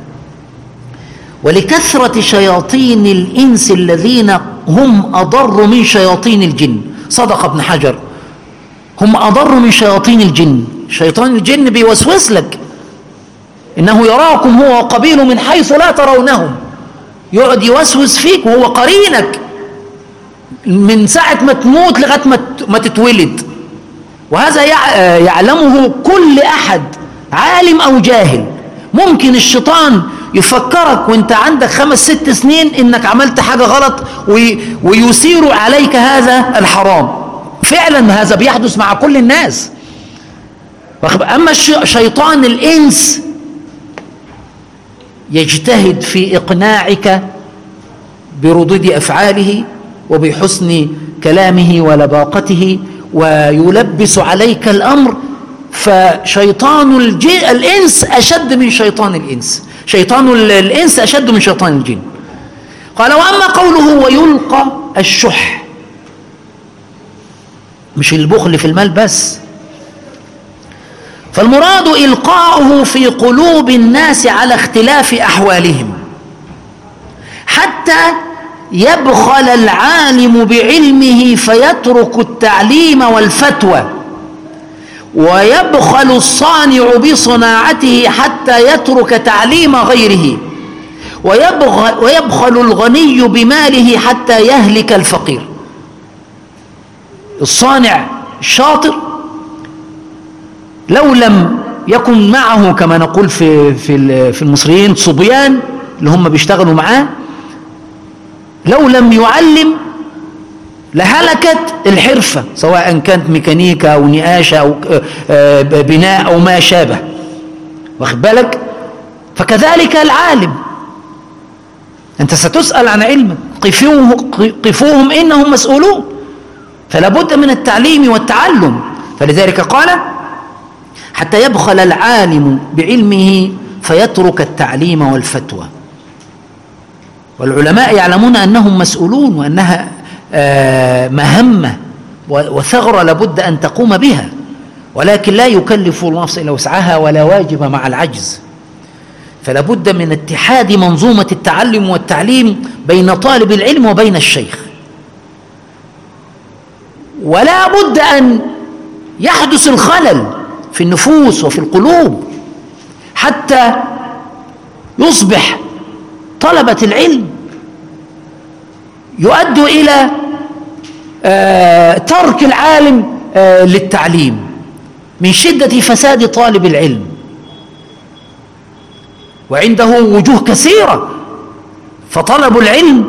ولكثرة شياطين الإنس الذين هم أضر من شياطين الجن. صدق ابن حجر، هم أضر من شياطين الجن. شيطان الجن بيوسوس لك إنه يراكم هو وقبيله من حيث لا ترونهم، يقعد يوسوس فيك وهو قرينك من ساعة ما تموت لغاية ما تتولد. وهذا يعلمه كل أحد عالم أو جاهل. ممكن الشيطان يفكرك وانت عندك 5-6 سنين انك عملت حاجة غلط ويثير عليك هذا الحرام. فعلا هذا بيحدث مع كل الناس. أما شيطان الإنس يجتهد في إقناعك بردود أفعاله وبحسن كلامه ولباقته ويلبس عليك الأمر. فشيطان الإنس أشد من شيطان الإنس، شيطان الإنس أشد من شيطان الجن. قال: وأما قوله ويلقى الشح، مش البخل في المال بس، فالمراد إلقاؤه في قلوب الناس على اختلاف أحوالهم، حتى يبخل العالم بعلمه فيترك التعليم والفتوى، ويبخل الصانع بصناعته حتى يترك تعليم غيره، ويبخل الغني بماله حتى يهلك الفقير. الصانع الشاطر لو لم يكن معه كما نقول في المصريين صبيان اللي هم بيشتغلوا معاه، لو لم يعلم لهلكت الحرفة، سواء كانت ميكانيكا أو نقاشة أو بناء أو ما شابه، واخد بالك؟ فكذلك العالم، أنت ستسأل عن علمك، قفوهم إنهم مسؤولون، فلا بد من التعليم والتعلم. فلذلك قال: حتى يبخل العالم بعلمه فيترك التعليم والفتوى. والعلماء يعلمون أنهم مسؤولون، وأنها مهمة وثغرة لابد أن تقوم بها، ولكن لا يكلف الله نفسا إلا وسعها ولا واجب مع العجز. فلا بد من اتحاد منظومة التعلم والتعليم بين طالب العلم وبين الشيخ، ولا بد أن يحدث الخلل في النفوس وفي القلوب حتى يصبح طلبة العلم يؤدوا إلى ترك العالم للتعليم من شدة فساد طالب العلم، وعنده وجوه كثيرة. فطلب العلم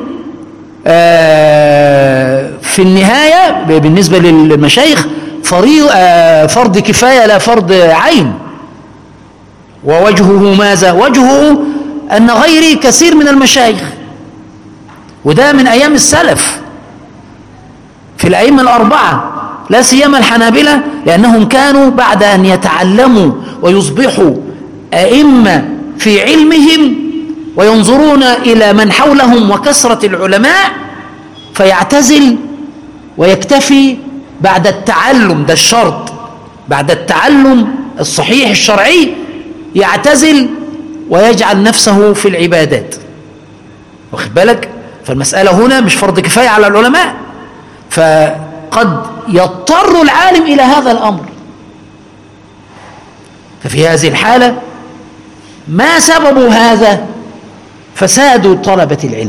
في النهاية بالنسبة للمشايخ فرض كفاية لا فرض عين. ووجهه ماذا؟ وجهه أن غيري كثير من المشايخ، وده من أيام السلف في الأئمة الأربعة، لا سيما الحنابلة، لأنهم كانوا بعد أن يتعلموا ويصبحوا أئمة في علمهم وينظرون إلى من حولهم وكثرة العلماء، فيعتزل ويكتفي بعد التعلم، ده الشرط، بعد التعلم الصحيح الشرعي يعتزل ويجعل نفسه في العبادات، واخد بالك؟ فالمسألة هنا مش فرض كفاية على العلماء، فقد يضطر العالم إلى هذا الأمر. ففي هذه الحالة ما سبب هذا؟ فساد طلبة العلم.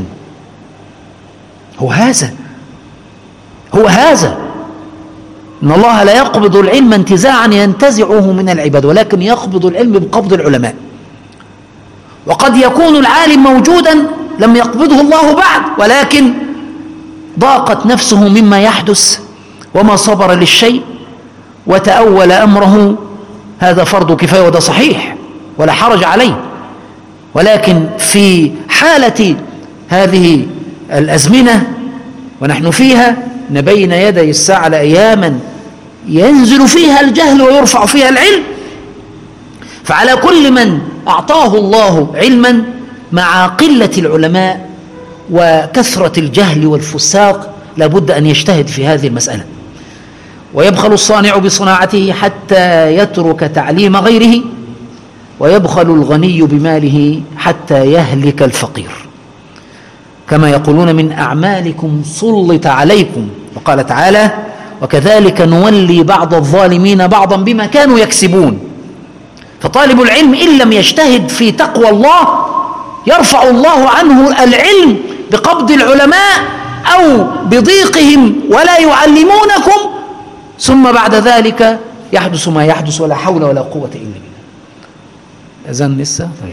هو هذا إن الله لا يقبض العلم انتزاعا ينتزعه من العباد، ولكن يقبض العلم بقبض العلماء. وقد يكون العالم موجودا لم يقبضه الله بعد، ولكن ضاقت نفسه مما يحدث وما صبر للشيء وتأول أمره، هذا فرض كفاية وده صحيح ولا حرج عليه. ولكن في حالة هذه الأزمنة ونحن فيها إن بين يدي الساعة لأياما ينزل فيها الجهل ويرفع فيها العلم، فعلى كل من أعطاه الله علما مع قلة العلماء وكثرة الجهل والفساق لابد أن يجتهد في هذه المسألة. ويبخل الصانع بصناعته حتى يترك تعليم غيره، ويبخل الغني بماله حتى يهلك الفقير، كما يقولون من أعمالكم سلط عليكم. وقال تعالى: وكذلك نولي بعض الظالمين بعضا بما كانوا يكسبون. فطالب العلم إن لم يجتهد في تقوى الله يرفع الله عنه العلم بقبض العلماء أو بضيقهم ولا يعلمونكم، ثم بعد ذلك يحدث ما يحدث ولا حول ولا قوة إلا بالله. أذن لسه؟ طيب.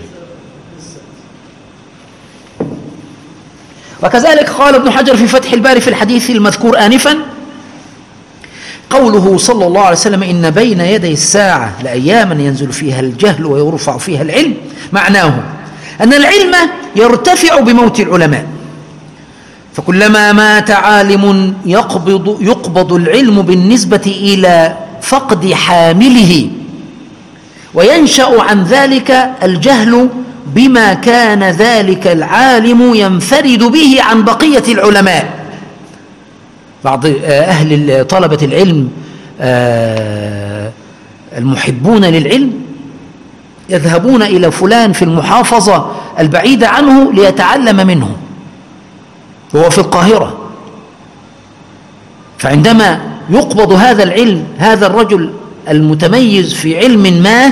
وكذلك قال ابن حجر في فتح الباري في الحديث المذكور آنفا قوله صلى الله عليه وسلم: إن بين يدي الساعة لأياما ينزل فيها الجهل ويرفع فيها العلم، معناه أن العلم يرتفع بموت العلماء، فكلما مات عالم يقبض العلم بالنسبة إلى فقد حامله، وينشأ عن ذلك الجهل بما كان ذلك العالم ينفرد به عن بقية العلماء. بعض أهل طلبة العلم المحبون للعلم يذهبون إلى فلان في المحافظة البعيدة عنه ليتعلم منه وهو في القاهرة، فعندما يقبض هذا العلم، هذا الرجل المتميز في علم ما،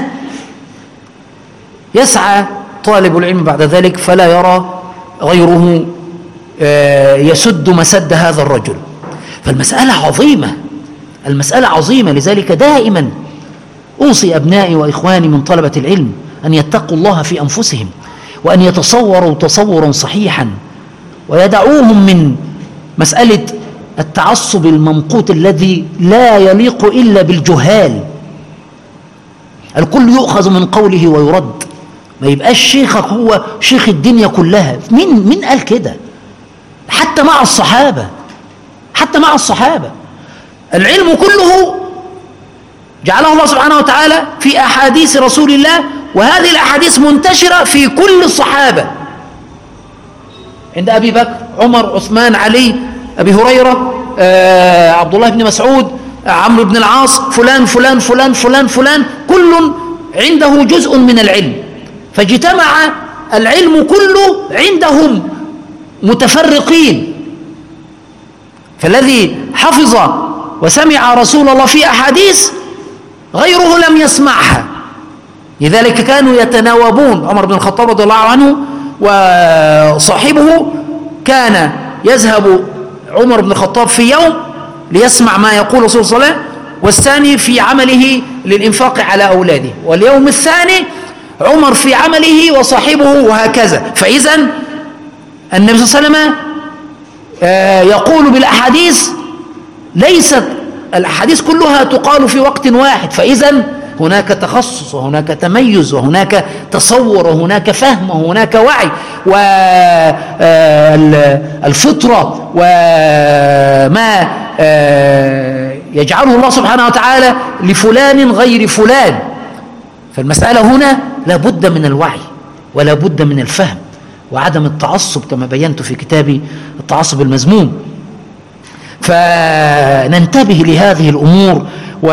يسعى طالب العلم بعد ذلك فلا يرى غيره يسد مسد هذا الرجل. فالمسألة عظيمة، المسألة عظيمة. لذلك دائما أوصي أبنائي وإخواني من طلبة العلم أن يتقوا الله في أنفسهم، وأن يتصوروا تصورا صحيحا، ويدعوهم من مسألة التعصب الممقوت الذي لا يليق إلا بالجهال. الكل يؤخذ من قوله ويرد، ما يبقاش شيخك هو شيخ الدنيا كلها. مين قال كده؟ حتى مع الصحابة، حتى مع الصحابة العلم كله جعله الله سبحانه وتعالى في أحاديث رسول الله، وهذه الأحاديث منتشرة في كل الصحابة، عند أبي بكر، عمر، عثمان، علي، أبي هريرة، عبد الله بن مسعود، عمرو بن العاص، فلان فلان فلان فلان فلان، كل عنده جزء من العلم، فاجتمع العلم كله عندهم متفرقين. فالذي حفظ وسمع رسول الله في أحاديث غيره لم يسمعها، لذلك كانوا يتناوبون. عمر بن الخطاب رضي الله عنه وصاحبه كان يذهب عمر بن الخطاب في يوم ليسمع ما يقول رسول الله صلى الله عليه وسلم، والثاني في عمله للإنفاق على أولاده، واليوم الثاني عمر في عمله وصاحبه، وهكذا. فإذا النبي صلى الله عليه وسلم يقول بالأحاديث، ليست الأحاديث كلها تقال في وقت واحد، فإذا هناك تخصص وهناك تميز وهناك تصور وهناك فهم وهناك وعي، والفطرة وما يجعله الله سبحانه وتعالى لفلان غير فلان. فالمسألة هنا لا بد من الوعي ولا بد من الفهم وعدم التعصب كما بينت في كتابي التعصب المذموم. فننتبه لهذه الأمور.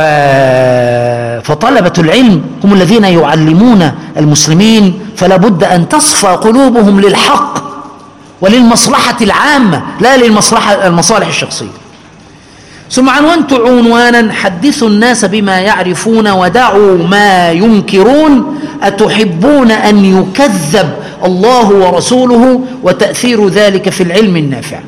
فطلبة العلم هم الذين يعلمون المسلمين، فلا بد أن تصفى قلوبهم للحق وللمصلحة العامة لا المصالح الشخصية. ثم عنوانت عنوانا: حدثوا الناس بما يعرفون ودعوا ما ينكرون، أتحبون أن يكذب الله ورسوله وتأثير ذلك في العلم النافع.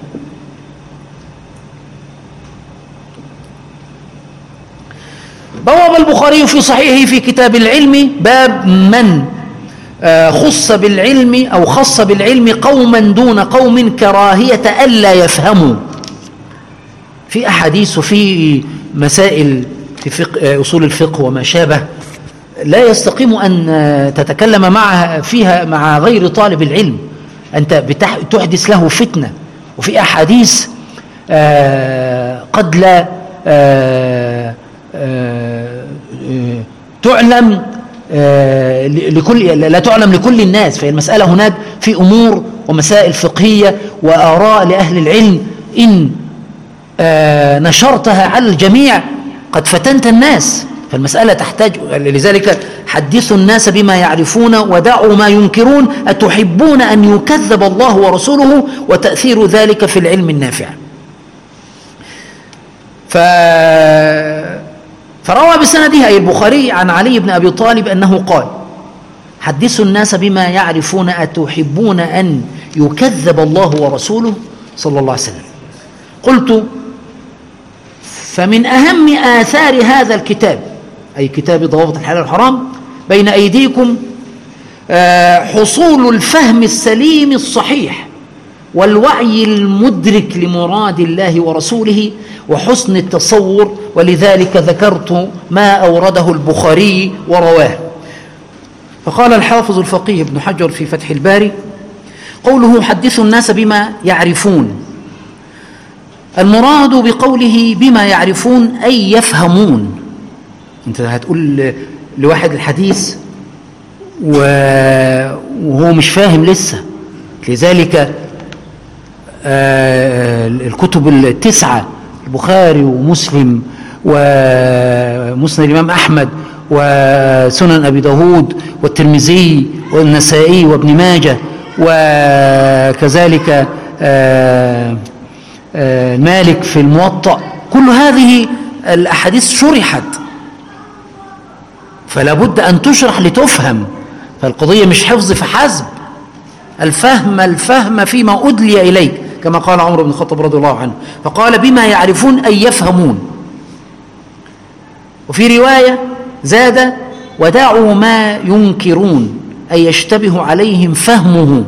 بواب البخاري في صحيحه في كتاب العلم باب من خص بالعلم أو خص بالعلم قوما دون قوم كراهية ألا يفهموا. في أحاديث وفي مسائل في فقه أصول الفقه وما شابه لا يستقيم أن تتكلم معها فيها مع غير طالب العلم، أنت تحدث له فتنة. وفي أحاديث قد لا تعلم لا تعلم لكل الناس. فهي المسألة هناك في أمور ومسائل فقهية وآراء لأهل العلم إن نشرتها على الجميع قد فتنت الناس. فالمسألة تحتاج، لذلك حدثوا الناس بما يعرفون ودعوا ما ينكرون، أتحبون أن يكذب الله ورسوله وتأثير ذلك في العلم النافع. فروى بسنده أي البخاري عن علي بن أبي طالب أنه قال: حدثوا الناس بما يعرفون أتحبون أن يكذب الله ورسوله صلى الله عليه وسلم. قلت: فمن أهم آثار هذا الكتاب، أي كتاب ضوابط الحلال والحرام، بين أيديكم حصول الفهم السليم الصحيح والوعي المدرك لمراد الله ورسوله وحسن التصور، ولذلك ذكرت ما أورده البخاري ورواه. فقال الحافظ الفقيه ابن حجر في فتح الباري: قوله حدثوا الناس بما يعرفون، المراد بقوله بما يعرفون أي يفهمون. أنت هتقول لواحد الحديث وهو مش فاهم لسه. لذلك الكتب التسعة، البخاري ومسلم ومسند الإمام أحمد وسنن أبي داود والترمذي والنسائي وابن ماجه، وكذلك مالك في الموطأ، كل هذه الأحاديث شرحت، فلا بد أن تشرح لتفهم. فالقضية مش حفظ فحسب، الفهم فيما أدلي إليك، كما قال عمر بن الخطاب رضي الله عنه، فقال بما يعرفون أي يفهمون. وفي رواية زاد ودعوا ما ينكرون أي يشتبه عليهم فهمه.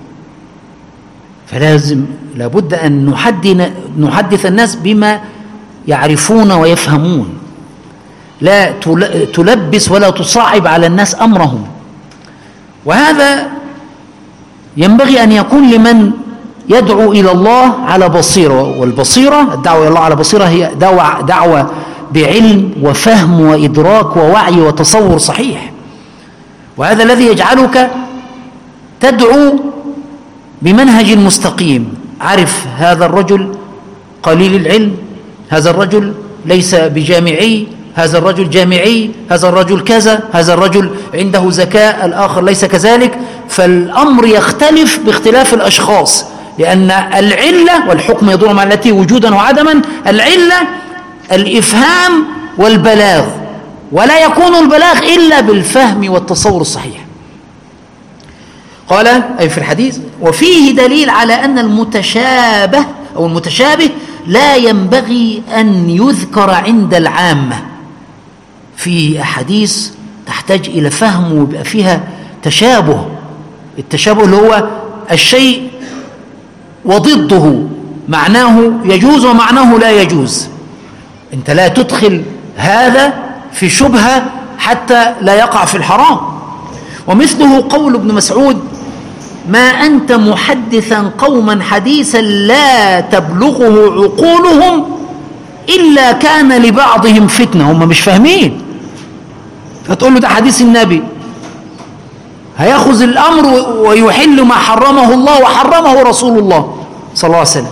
فلازم لابد أن نحدث الناس بما يعرفون ويفهمون، لا تلبس ولا تصعب على الناس أمرهم. وهذا ينبغي أن يكون لمن يدعو إلى الله على بصيرة، والبصيرة الدعوة إلى الله على بصيرة هي دعوة بعلم وفهم وإدراك ووعي وتصور صحيح. وهذا الذي يجعلك تدعو بمنهج مستقيم. عرف هذا الرجل قليل العلم، هذا الرجل ليس بجامعي، هذا الرجل جامعي، هذا الرجل كذا، هذا الرجل عنده ذكاء، الآخر ليس كذلك. فالأمر يختلف باختلاف الأشخاص، لأن العلة والحكم يدور مع التي وجودا وعدما. العلة الإفهام والبلاغ، ولا يكون البلاغ إلا بالفهم والتصور الصحيح. قال أي في الحديث: وفيه دليل على أن المتشابه أو المتشابه لا ينبغي أن يذكر عند العامة. في أحاديث تحتاج إلى فهم ويبقى فيها تشابه. التشابه اللي هو الشيء وضده، معناه يجوز ومعناه لا يجوز. أنت لا تدخل هذا في شبهة حتى لا يقع في الحرام. ومثله قول ابن مسعود: ما أنت محدثا قوما حديثا لا تبلغه عقولهم إلا كان لبعضهم فتنة. هم مش فاهمين، فتقول له ده حديث النبي، هيأخذ الأمر ويحل ما حرمه الله وحرمه رسول الله صلى الله عليه وسلم.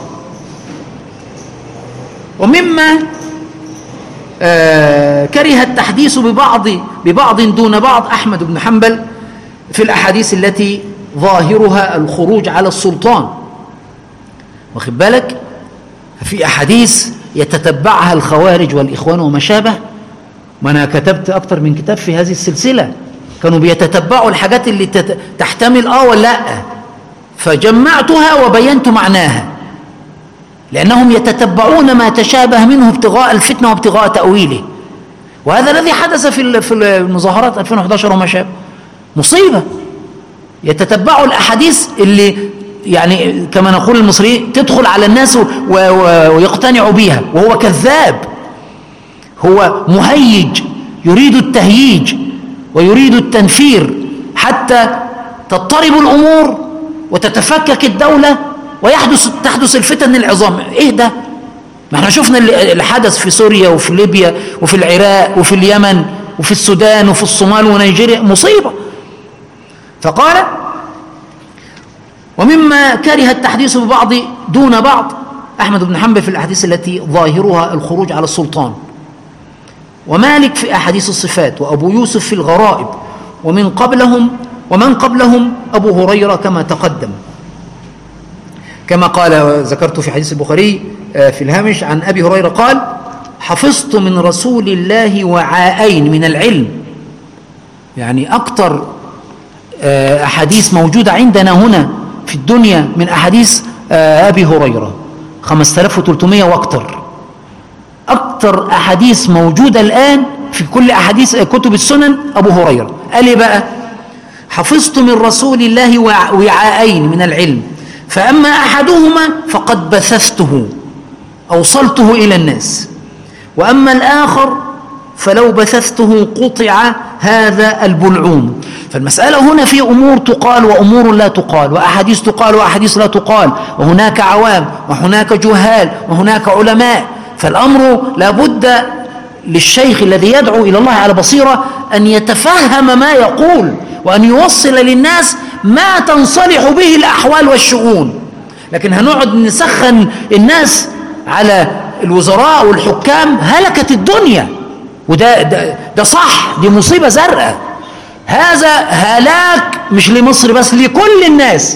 ومما كره التحديث ببعض دون بعض أحمد بن حنبل في الأحاديث التي ظاهرها الخروج على السلطان. واخد بالك؟ في أحاديث يتتبعها الخوارج والإخوان وما شابه، وأنا كتبت أكتر من كتاب في هذه السلسلة، كانوا بيتتبعوا الحاجات اللي تحتمل ولا لا، فجمعتها وبينت معناها، لأنهم يتتبعون ما تشابه منه ابتغاء الفتنة وابتغاء تأويله. وهذا الذي حدث في المظاهرات 2011 وما شابه، مصيبة. يتتبعوا الأحاديث اللي يعني كما نقول المصريين تدخل على الناس ويقتنعوا بها، وهو كذاب، هو مهيج، يريد التهييج ويريد التنفير حتى تضطرب الأمور وتتفكك الدولة وتحدث الفتن العظام. إيه ده؟ ما احنا شفنا اللي حدث في سوريا وفي ليبيا وفي العراق وفي اليمن وفي السودان وفي الصومال ونيجيريا، مصيبة. فقال: ومما كره التحديث ببعض دون بعض أحمد بن حنبل في الأحاديث التي ظاهرها الخروج على السلطان، ومالك في أحاديث الصفات، وأبو يوسف في الغرائب، ومن قبلهم أبو هريرة كما تقدم، كما قال ذكرت في حديث البخاري في الهامش عن أبي هريرة قال: حفظت من رسول الله وعاءين من العلم. يعني أكثر أحاديث موجودة عندنا هنا في الدنيا من أحاديث أبي هريرة 5300 وأكثر. أكثر أحاديث موجودة الآن في كل أحاديث كتب السنن أبو هريرة. قال لي بقى: حفظت من رسول الله وعاءين من العلم، فأما أحدهما فقد بثثته أوصلته إلى الناس، وأما الآخر فلو بثثته قطع هذا البلعوم. فالمسألة هنا في أمور تقال وأمور لا تقال، وأحاديث تقال وأحاديث لا تقال، وهناك عوام وهناك جهال وهناك علماء. فالأمر لابد للشيخ الذي يدعو إلى الله على بصيرة أن يتفهم ما يقول وأن يوصل للناس ما تنصلح به الأحوال والشؤون. لكن هنقعد نسخن الناس على الوزراء والحكام، هلكت الدنيا. وده صح، دي مصيبة زرقاء. هذا هلاك مش لمصر بس، لكل الناس.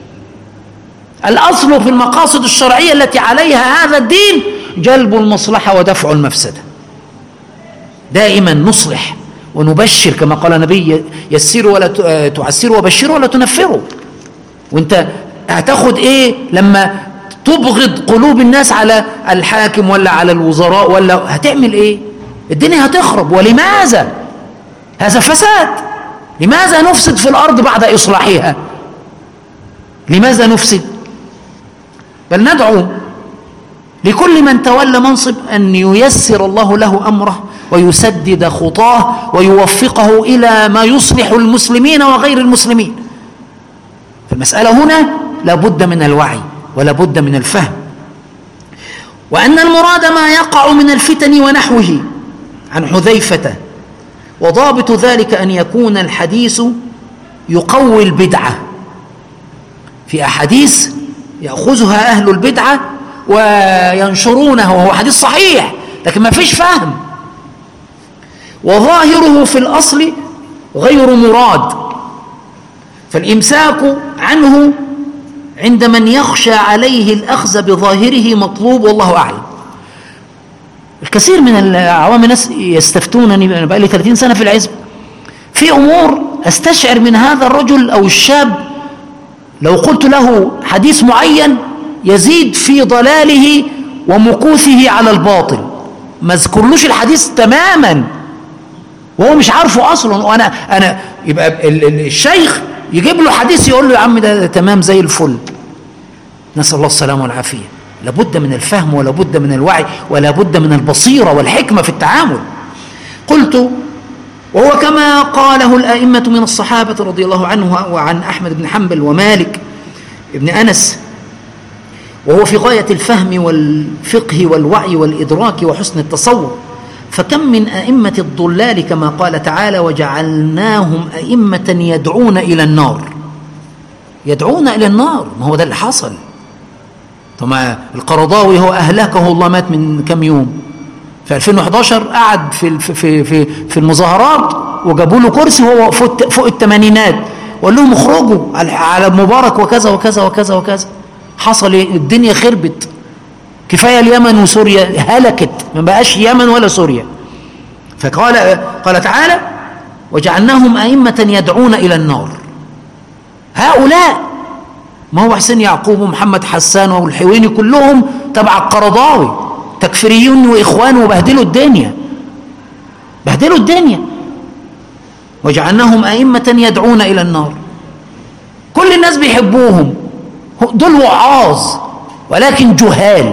الأصل في المقاصد الشرعية التي عليها هذا الدين جلب المصلحة ودفع المفسدة. دائما نصلح ونبشر، كما قال النبي: يسروا ولا تعسروا، وبشروا ولا تنفروا. وانت هتاخد ايه لما تبغض قلوب الناس على الحاكم ولا على الوزراء؟ ولا هتعمل ايه؟ الدنيا هتخرب. ولماذا؟ هذا فساد. لماذا نفسد في الأرض بعد إصلاحها؟ لماذا نفسد؟ بل ندعو لكل من تولى منصب أن ييسر الله له أمره ويسدد خطاه ويوفقه إلى ما يصلح المسلمين وغير المسلمين. فالمسألة هنا لابد من الوعي ولابد من الفهم، وأن المراد ما يقع من الفتن ونحوه. عن حذيفة: وضابط ذلك أن يكون الحديث يقوي البدعة. في أحاديث يأخذها أهل البدعة وينشرونها وهو حديث صحيح لكن ما فيش فهم، وظاهره في الأصل غير مراد، فالإمساك عنه عند من يخشى عليه الأخذ بظاهره مطلوب، والله أعلم. الكثير من العوام الناس يستفتونني، أنا بقى لي 30 سنة في العزب، في أمور أستشعر من هذا الرجل أو الشاب لو قلت له حديث معين يزيد في ضلاله ومكوثه على الباطل. ما اذكرلوش الحديث تماما وهو مش عارفه أصلا، وأنا يبقى الشيخ يجيب له حديث يقول له: يا عم ده تمام زي الفل. نسأل الله السلامة والعافية. لابد من الفهم ولابد من الوعي ولابد من البصيرة والحكمة في التعامل. قلت: وهو كما قاله الأئمة من الصحابة رضي الله عنه وعن أحمد بن حنبل ومالك ابن أنس، وهو في غاية الفهم والفقه والوعي والإدراك وحسن التصور. فكم من أئمة الضلال كما قال تعالى: وجعلناهم أئمة يدعون إلى النار. يدعون إلى النار، ما هو ده اللي حصل. طبعا القرضاوي هو أهلكه الله، مات من كم يوم في 2011، قعد في المظاهرات وجابوا له كرسي وهو فوق الثمانينات وقال لهم: اخرجوا على مبارك وكذا وكذا وكذا وكذا. حصل ايه؟ الدنيا خربت. كفايه اليمن وسوريا هلكت، ما بقاش يمن ولا سوريا. قال تعالى: وجعلناهم أئمة يدعون إلى النار. هؤلاء ما هو حسين يعقوب ومحمد حسان والحويني كلهم تبع القرضاوي، تكفيريون وإخوان، وبهدلوا الدنيا، بهدلوا الدنيا. وجعلناهم أئمة يدعون إلى النار. كل الناس بيحبوهم، دول وعاظ ولكن جهال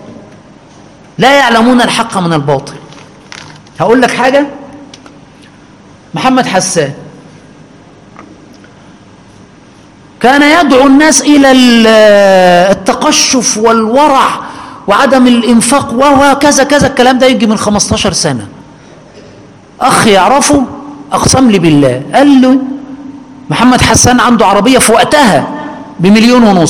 لا يعلمون الحق من الباطل. هقول لك حاجة: محمد حسان كان يدعو الناس إلى التقشف والورع وعدم الإنفاق وكذا كذا. الكلام ده يجي من 15 سنة. أخ يعرفه أقسم لي بالله، قال له: محمد حسان عنده عربية في وقتها ب1.5 مليون،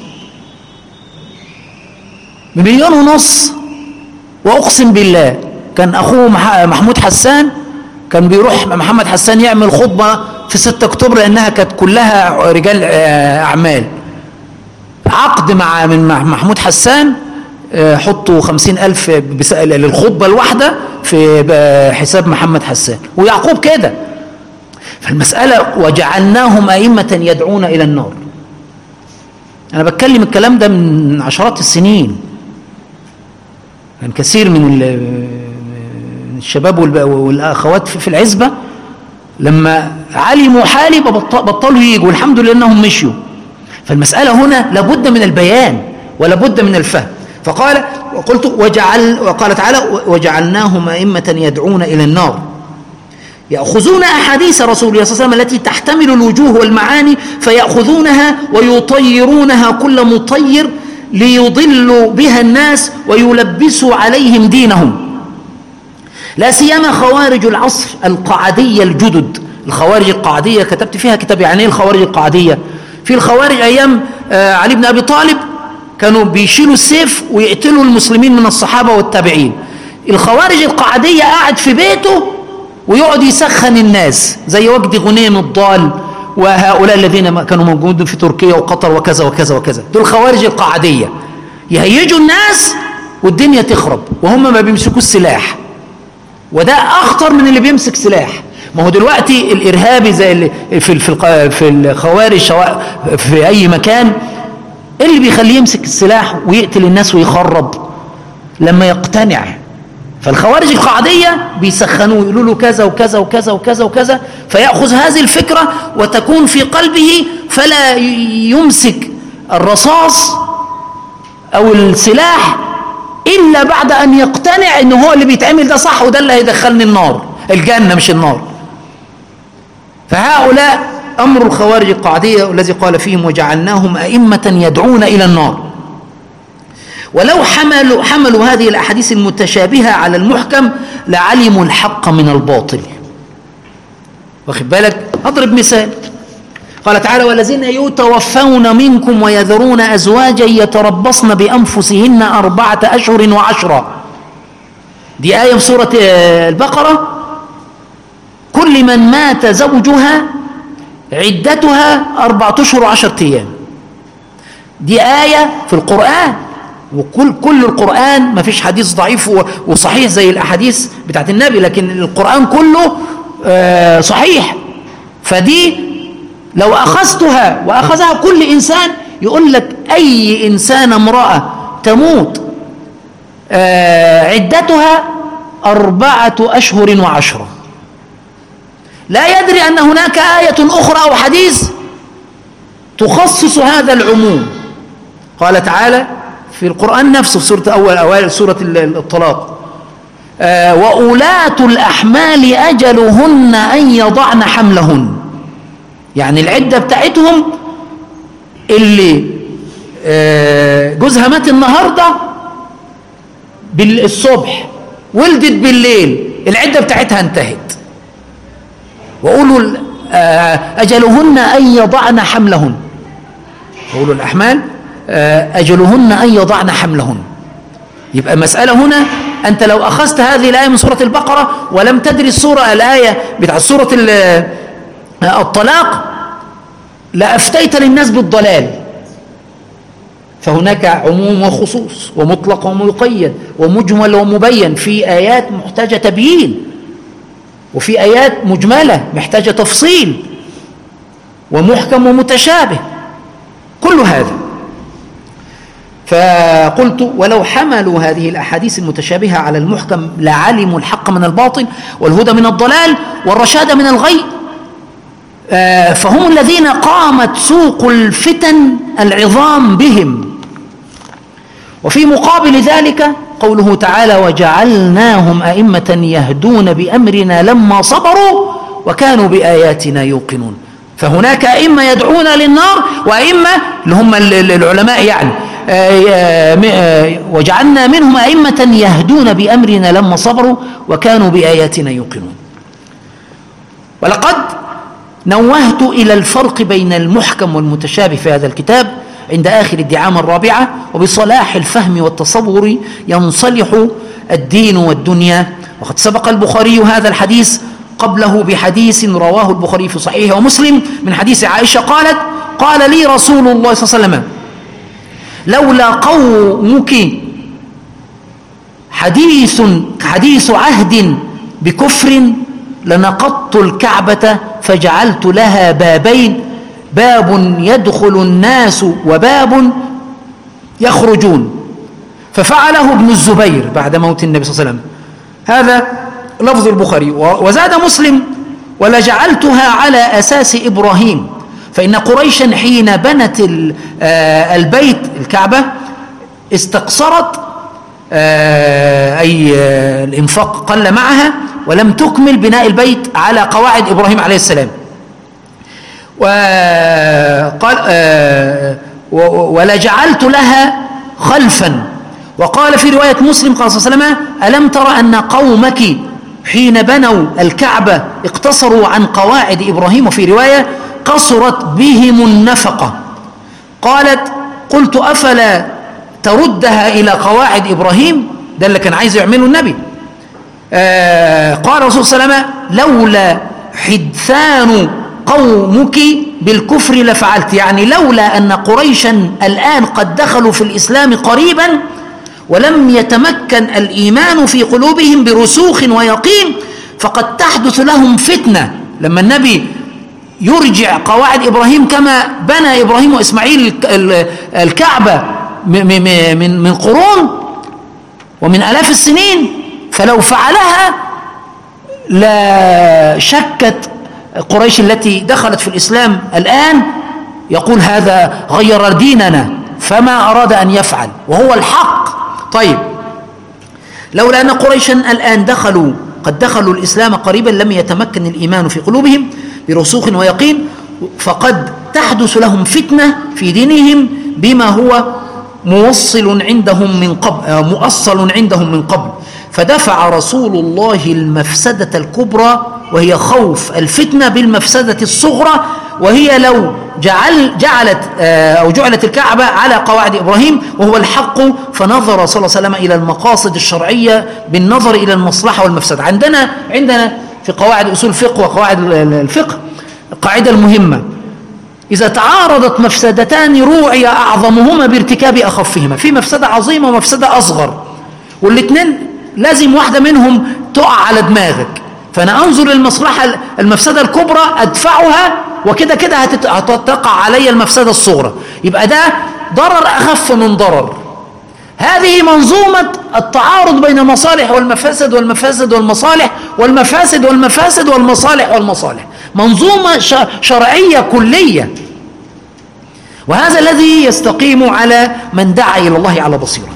ب1.5 مليون. وأقسم بالله كان أخوه محمود حسان كان بيروح محمد حسان يعمل خطبة في 6 أكتوبر لأنها كانت كلها رجال أعمال. عقد من محمود حسان، حطوا 50,000 للخطبة الواحدة في حساب محمد حسان ويعقوب كده. فالمسألة: وجعلناهم أئمة يدعون إلى النار. أنا بتكلم الكلام ده من عشرات السنين. كان كثير من الشباب والأخوات في العزبة لما علموا حالي بطلوا يجوا، والحمد لله أنهم مشيوا. فالمسألة هنا لابد من البيان ولابد من الفهم. وقال تعالى: وجعلناهم أئمة يدعون إلى النار يأخذون أحاديث رسول الله صلى الله عليه وسلم التي تحتمل الوجوه والمعاني فيأخذونها ويطيرونها كل مطير ليضلوا بها الناس ويلبسوا عليهم دينهم، لا سيما خوارج العصر القعدية الجدد الخوارج القعدية، كتبت فيها كتاب يعني ايه الخوارج القعدية. في الخوارج أيام علي بن أبي طالب كانوا بيشيلوا السيف ويقتلوا المسلمين من الصحابة والتابعين. الخوارج القعدية قاعد في بيته ويقعد يسخن الناس زي وجدي غنيم الضال وهؤلاء الذين كانوا موجودين في تركيا وقطر وكذا وكذا وكذا، دول خوارج القعدية، يهيجوا الناس والدنيا تخرب وهم ما بيمسكوا السلاح، وده أخطر من اللي بيمسك سلاح. ما هو دلوقتي الإرهابي زي اللي في الخوارج سواء في أي مكان، اللي بيخليه يمسك السلاح ويقتل الناس ويخرب لما يقتنع. فالخوارج القعدية بيسخنوه يقولوا له كذا وكذا وكذا وكذا وكذا، فيأخذ هذه الفكرة وتكون في قلبه فلا يمسك الرصاص أو السلاح إلا بعد أن يقتنع إنه هو اللي بيتعمل ده صح وده اللي هيدخلني النار، الجنة مش النار. فهؤلاء أمر الخوارج القعدية الذي قال فيهم وجعلناهم أئمة يدعون إلى النار. ولو حملوا هذه الأحاديث المتشابهة على المحكم لعلموا الحق من الباطل. واخد بالك؟ أضرب مثال، قال تعالى والذين يتوفون منكم ويذرون أزواجا يتربصن بأنفسهن 4 أشهر وعشرا. دي آية في سورة البقرة. كل من مات زوجها عدتها 4 أشهر و10 أيام. دي آية في القرآن، وكل القرآن ما فيش حديث ضعيف وصحيح زي الأحاديث بتاعت النبي، لكن القرآن كله صحيح. فدي لو أخذتها وأخذها كل إنسان يقول لك أي إنسان امرأة تموت عدتها 4 أشهر و10، لا يدري أن هناك آية أخرى أو حديث تخصص هذا العموم. قال تعالى في القرآن نفسه في سورة أوائل سورة الطلاق وأولاة الأحمال أجلهن أن يضعن حملهن، يعني العدة بتاعتهم اللي جوزها مات النهاردة الصبح ولدت بالليل العدة بتاعتها انتهت. وأولوا أجلهن أن يضعن حملهن، أولوا الأحمال أجلهن أن يضعن حملهن. يبقى مسألة هنا أنت لو أخذت هذه الآية من سورة البقرة ولم تدري الآية بتاعت سورة الطلاق لأفتيت للناس بالضلال. فهناك عموم وخصوص ومطلق ومقيد ومجمل ومبين، في آيات محتاجة تبيين وفي آيات مجملة محتاجة تفصيل ومحكم ومتشابه، كل هذا. فقلت ولو حملوا هذه الأحاديث المتشابهة على المحكم لعلموا الحق من الباطل والهدى من الضلال والرشاد من الغي، فهم الذين قامت سوق الفتن العظام بهم. وفي مقابل ذلك قوله تعالى وجعلناهم أئمة يهدون بأمرنا لما صبروا وكانوا بآياتنا يوقنون. فهناك أئمة يدعون للنار وأئمة اللي هم العلماء يعني وجعلنا منهم أئمة يهدون بأمرنا لما صبروا وكانوا بآياتنا يوقنون. ولقد نوهت إلى الفرق بين المحكم والمتشابه في هذا الكتاب عند آخر الدعامة الرابعة، وبصلاح الفهم والتصور ينصلح الدين والدنيا. وقد سبق البخاري هذا الحديث قبله بحديث رواه البخاري في صحيحه ومسلم من حديث عائشة قالت قال لي رسول الله صلى الله عليه وسلم لولا قومك حديث عهد بكفر لنقضت الكعبة فجعلت لها بابين، باب يدخل الناس وباب يخرجون. ففعله ابن الزبير بعد موت النبي صلى الله عليه وسلم. هذا لفظ البخاري. وزاد مسلم ولجعلتها على أساس إبراهيم، فإن قريشا حين بنت البيت الكعبة استقصرت أي الإنفاق قل معها ولم تكمل بناء البيت على قواعد إبراهيم عليه السلام. وقال ولجعلت لها خلفا. وقال في رواية مسلم قال صلى الله عليه وسلم ألم تر أن قومك حين بنوا الكعبة اقتصروا عن قواعد إبراهيم، وفي رواية قصرت بهم النفقة. قالت: قلت أفلا تردها إلى قواعد إبراهيم؟ ده اللي كان عايز يعمله النبي. قال الرسول صلى الله عليه وسلم: لولا حدثان قومك بالكفر لفعلت، يعني لولا أن قريشا الآن قد دخلوا في الإسلام قريبا ولم يتمكن الإيمان في قلوبهم برسوخ ويقين فقد تحدث لهم فتنة. لما النبي يرجع قواعد إبراهيم كما بنى إبراهيم وإسماعيل الكعبة من قرون ومن آلاف السنين، فلو فعلها لا شكت قريش التي دخلت في الإسلام الآن يقول هذا غير ديننا، فما أراد أن يفعل وهو الحق. طيب، لولا أن قريشا الآن قد دخلوا الإسلام قريبا لم يتمكن الإيمان في قلوبهم برسوخ ويقين فقد تحدث لهم فتنة في دينهم بما هو مؤصل عندهم من قبل، فدفع رسول الله المفسدة الكبرى وهي خوف الفتنة بالمفسدة الصغرى، وهي لو جعلت الكعبة على قواعد إبراهيم وهو الحق، فنظر صلى الله عليه وسلم إلى المقاصد الشرعية بالنظر إلى المصلحة والمفسدة. عندنا في قواعد أصول الفقه وقواعد الفقه القاعدة المهمة: إذا تعارضت مفسدتان روعي أعظمهما بارتكاب أخفهما. في مفسدة عظيمة ومفسدة أصغر، والاثنين لازم واحدة منهم تقع على دماغك، فأنا أنظر للمصلحة المفسدة الكبرى أدفعها، وكده كده هتقع علي المفسدة الصغرى، يبقى ده ضرر أخف من ضرر. هذه منظومة التعارض بين المصالح والمفاسد والمفاسد والمصالح والمفاسد والمفاسد والمصالح والمصالح، منظومة شرعية كلية، وهذا الذي يستقيم على من دعا إلى الله على بصيرة.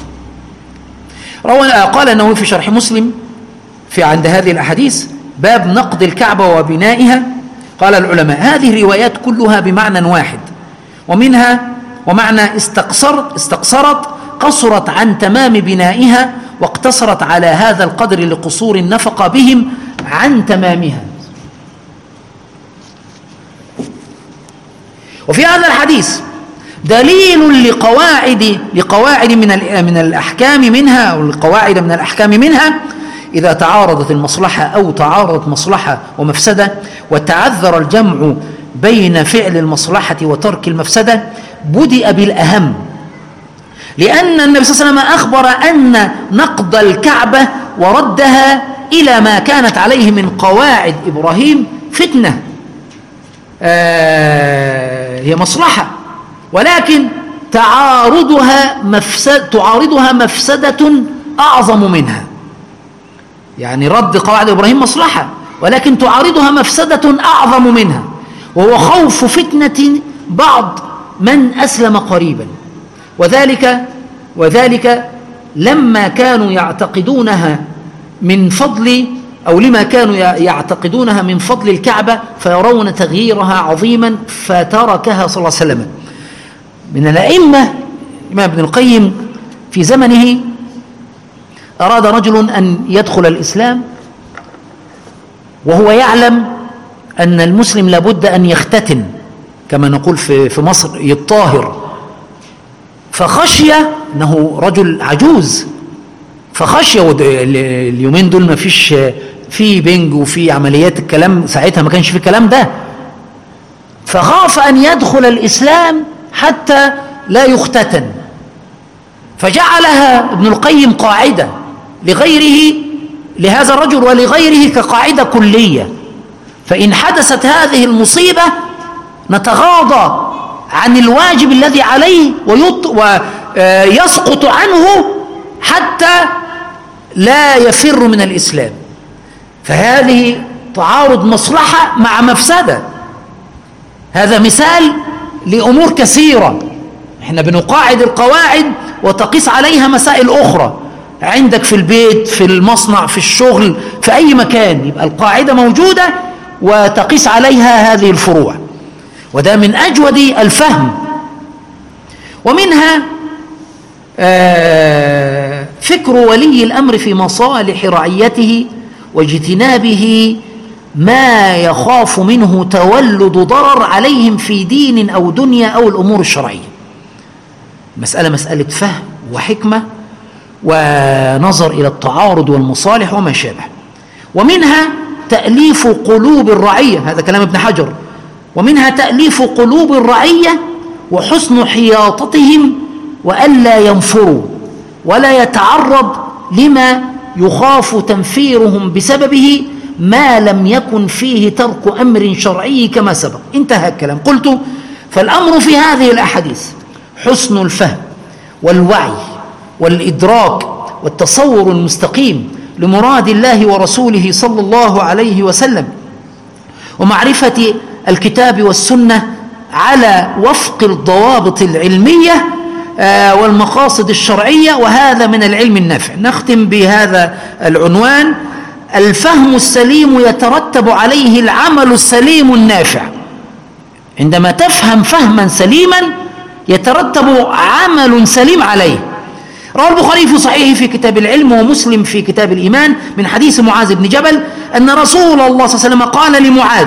قال النووي في شرح مسلم عند هذه الأحاديث: باب نقض الكعبة وبنائها. قال العلماء: هذه الروايات كلها بمعنى واحد، ومعنى استقصرت قصرت عن تمام بنائها واقتصرت على هذا القدر لقصور النفقة بهم عن تمامها. وفي هذا الحديث دليل لقواعد من الأحكام منها، أو القواعد من الأحكام منها إذا تعارضت المصلحة أو تعارضت مصلحة ومفسدة وتعذر الجمع بين فعل المصلحة وترك المفسدة بدأ بالأهم، لأن النبي صلى الله عليه وسلم أخبر أن نقض الكعبة وردها إلى ما كانت عليه من قواعد إبراهيم فتنة، هي مصلحة، ولكن تعارضها مفسدة أعظم منها. يعني رد قواعد إبراهيم مصلحة، ولكن تعارضها مفسدة أعظم منها، وهو خوف فتنة بعض من أسلم قريبا، وذلك لما كانوا يعتقدونها من فضل، أو لما كانوا يعتقدونها من فضل الكعبة فيرون تغييرها عظيما فتركها صلى الله عليه وسلم. من الأئمة الإمام ابن القيم في زمنه أراد رجل أن يدخل الإسلام وهو يعلم أن المسلم لابد أن يختتن، كما نقول في مصر يطاهر، فخشي أنه رجل عجوز، فخشي، اليومين دول ما فيش في بنج وفي عمليات الكلام، ساعتها ما كانش في الكلام ده، فخاف أن يدخل الإسلام حتى لا يختتن، فجعلها ابن القيم قاعدة لهذا الرجل ولغيره كقاعدة كلية، فإن حدثت هذه المصيبة نتغاضى عن الواجب الذي عليه ويسقط عنه حتى لا يفر من الإسلام. فهذه تعارض مصلحة مع مفسدة. هذا مثال لأمور كثيرة، احنا بنقاعد القواعد وتقيس عليها مسائل أخرى، عندك في البيت، في المصنع، في الشغل، في أي مكان، يبقى القاعدة موجودة وتقيس عليها هذه الفروع، وده من أجود الفهم. ومنها فكر ولي الأمر في مصالح رعيته واجتنابه ما يخاف منه تولد ضرر عليهم في دين أو دنيا أو الأمور الشرعية. مسألة فهم وحكمة ونظر إلى التعارض والمصالح وما شابه. ومنها تأليف قلوب الرعية، هذا كلام ابن حجر، ومنها تأليف قلوب الرعية وحسن حياطتهم وألا ينفروا ولا يتعرض لما يخاف تنفيرهم بسببه ما لم يكن فيه ترك أمر شرعي كما سبق. انتهى الكلام. قلت فالأمر في هذه الأحاديث حسن الفهم والوعي والإدراك والتصور المستقيم لمراد الله ورسوله صلى الله عليه وسلم، ومعرفة الكتاب والسنة على وفق الضوابط العلمية والمقاصد الشرعية، وهذا من العلم النافع. نختم بهذا العنوان: الفهم السليم يترتب عليه العمل السليم النافع. عندما تفهم فهما سليما يترتب عمل سليم عليه. روى البخاري في صحيحه في كتاب العلم ومسلم في كتاب الإيمان من حديث معاذ بن جبل أن رسول الله صلى الله عليه وسلم قال لمعاذ: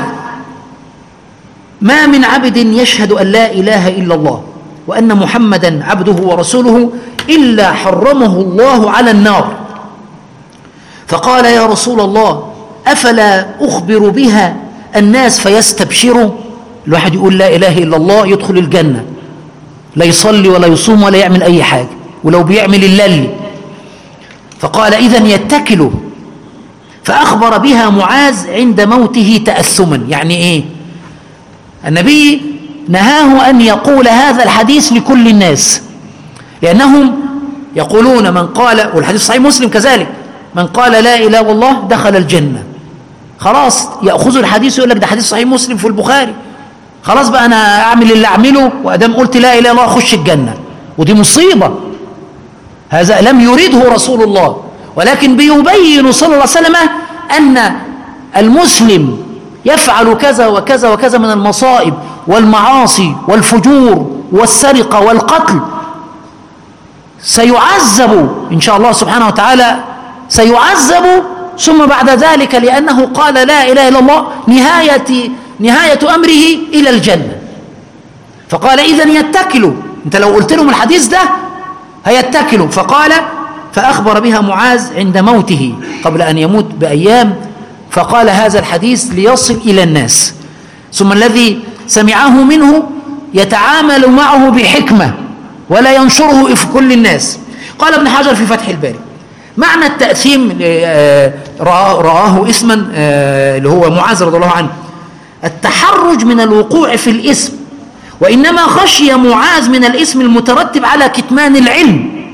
ما من عبد يشهد أن لا إله إلا الله وأن محمدا عبده ورسوله إلا حرمه الله على النار. فقال: يا رسول الله أفلا أخبر بها الناس فيستبشروا؟ الواحد يقول لا إله إلا الله يدخل الجنة، لا يصلي ولا يصوم ولا يعمل أي حاجة، ولو بيعمل اللل. فقال: إذن يتكلوا. فأخبر بها معاذ عند موته تأثما. يعني إيه؟ النبي نهاه أن يقول هذا الحديث لكل الناس، لأنهم يقولون من قال، والحديث صحيح مسلم كذلك، من قال لا إله إلا الله دخل الجنة. خلاص يأخذ الحديث يقول لك ده حديث صحيح مسلم في البخاري، خلاص بقى أنا أعمل اللي أعمله وأدام قلت لا إله إلا الله أخش الجنة. ودي مصيبة، هذا لم يريده رسول الله، ولكن بيبين صلى الله عليه وسلم أن المسلم يفعل كذا وكذا وكذا من المصائب والمعاصي والفجور والسرقة والقتل، سيعذب إن شاء الله سبحانه وتعالى، سيعذب ثم بعد ذلك لأنه قال لا إله إلا الله نهاية أمره إلى الجنة. فقال: إذن يتكلوا. أنت لو قلت لهم الحديث ده هيتكلوا. فقال: فأخبر بها معاذ عند موته قبل أن يموت بأيام، فقال هذا الحديث ليصل إلى الناس، ثم الذي سمعه منه يتعامل معه بحكمة ولا ينشره في كل الناس. قال ابن حجر في فتح الباري: معنى التأثيم رآه اسما اللي هو معاذ رضي الله عنه التحرج من الوقوع في الاسم، وإنما خشي معاذ من الاسم المترتب على كتمان العلم.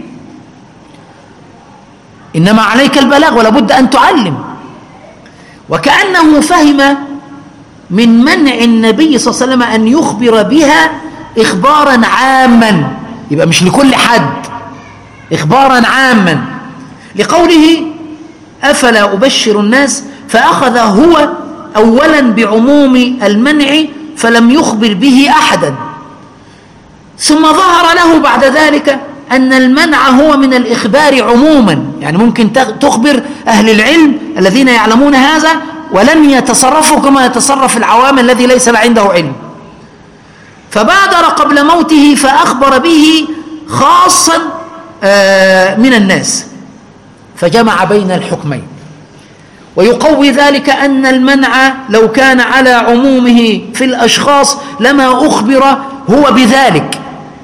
إنما عليك البلاغ ولا بد أن تعلم. وكأنه فهم من منع النبي صلى الله عليه وسلم أن يخبر بها إخبارا عاما، يبقى مش لكل حد، إخبارا عاما، لقوله: أفلا أبشر الناس، فأخذ هو أولا بعموم المنع فلم يخبر به أحدا، ثم ظهر له بعد ذلك أن المنع هو من الإخبار عموما، يعني ممكن تخبر أهل العلم الذين يعلمون هذا ولن يتصرفوا كما يتصرف العوام الذي ليس عنده علم. فبادر قبل موته فأخبر به خاصا من الناس، فجمع بين الحكمين. ويقوي ذلك أن المنع لو كان على عمومه في الأشخاص لما أخبر هو بذلك،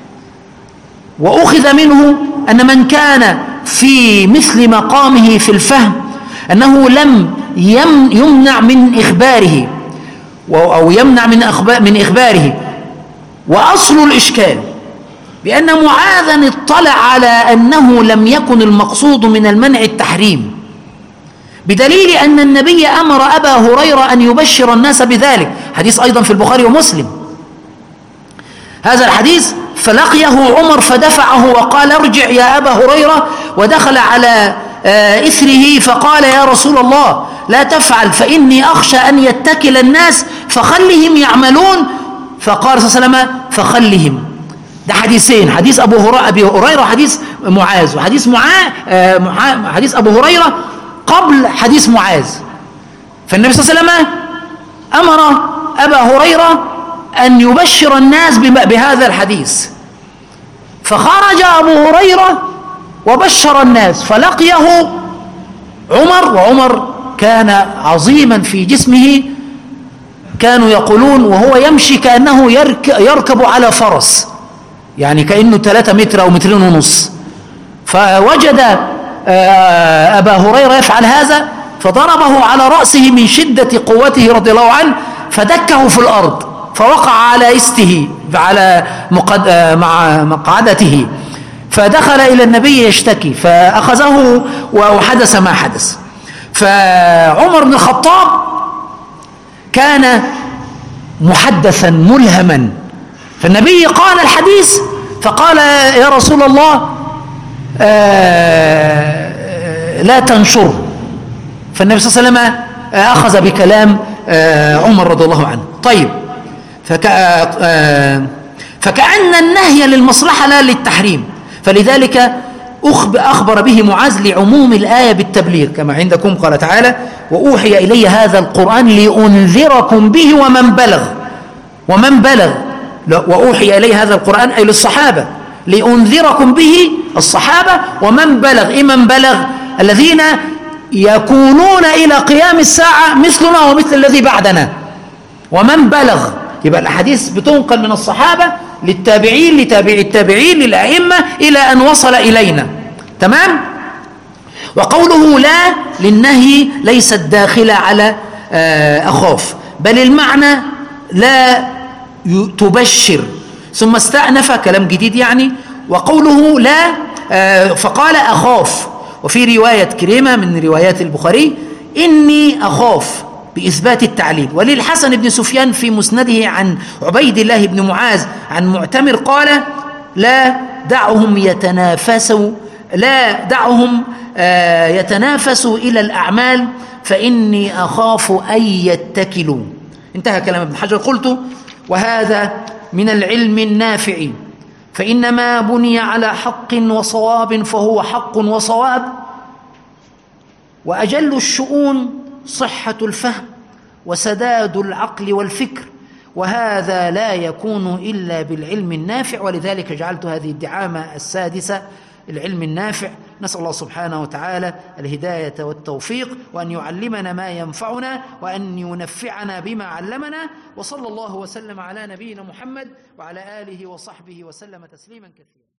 وأخذ منه أن من كان في مثل مقامه في الفهم أنه لم يمنع من إخباره أو يمنع من إخباره. وأصل الإشكال بأن معاذا اطلع على أنه لم يكن المقصود من المنع التحريم، بدليل أن النبي أمر أبا هريرة أن يبشر الناس بذلك، حديث أيضا في البخاري ومسلم هذا الحديث. فلقيه عمر فدفعه وقال: ارجع يا أبا هريرة، ودخل على إثره فقال: يا رسول الله لا تفعل فإني أخشى أن يتكل الناس فخلهم يعملون. فقال صلى الله عليه وسلم: فخلهم. ده حديثين، حديث أبي هريرة وحديث معاذ. وحديث حديث أبو هريرة قبل حديث معاذ. فالنبي صلى الله عليه وسلم أمر أبا هريرة أن يبشر الناس بهذا الحديث، فخرج أبو هريرة وبشر الناس، فلقيه عمر، وعمر كان عظيما في جسمه، كانوا يقولون وهو يمشي كأنه يركب على فرس، يعني كأنه 3 متر أو 2.5 متر. فوجد أبا هريرة يفعل هذا، فضربه على رأسه من شدة قوته رضي الله عنه، فدكه في الأرض، فوقع على إسته على مع مقعدته، فدخل إلى النبي يشتكي، فأخذه وحدث ما حدث. فعمر بن الخطاب كان محدثا ملهما، فالنبي قال الحديث فقال يا رسول الله لا تنشر. فالنبي صلى الله عليه وسلم أخذ بكلام عمر رضي الله عنه. طيب، فكأن النهي للمصلحة لا للتحريم، فلذلك أخبر به معاذ لعموم الآية بالتبليغ، كما عندكم قال تعالى وأوحي إلي هذا القرآن لأنذركم به ومن بلغ وأوحي إلي هذا القرآن أي للصحابة، لأنذركم به الصحابة، ومن بلغ من بلغ الذين يكونون إلى قيام الساعة مثلنا ومثل الذي بعدنا، ومن بلغ. يبقى الأحاديث بتنقل من الصحابة للتابعين لتابعي التابعين للأئمة إلى أن وصل إلينا. تمام؟ وقوله لا للنهي ليست داخلة على أخاف، بل المعنى لا تبشر، ثم استأنف كلام جديد يعني، وقوله لا فقال أخاف. وفي رواية كريمة من روايات البخاري إني أخاف بإثبات التعليل. وللحسن بن سفيان في مسنده عن عبيد الله بن معاذ عن معتمر قال لا دعهم يتنافسوا إلى الأعمال فإني أخاف أن يتكلوا. انتهى كلام ابن حجر. قلت وهذا من العلم النافع، فإنما بني على حق وصواب فهو حق وصواب، وأجل الشؤون صحة الفهم وسداد العقل والفكر، وهذا لا يكون إلا بالعلم النافع. ولذلك جعلت هذه الدعامة السادسة العلم النافع. نسأل الله سبحانه وتعالى الهداية والتوفيق، وأن يعلمنا ما ينفعنا، وأن ينفعنا بما علمنا. وصلى الله وسلم على نبينا محمد وعلى آله وصحبه وسلم تسليما كثيرا.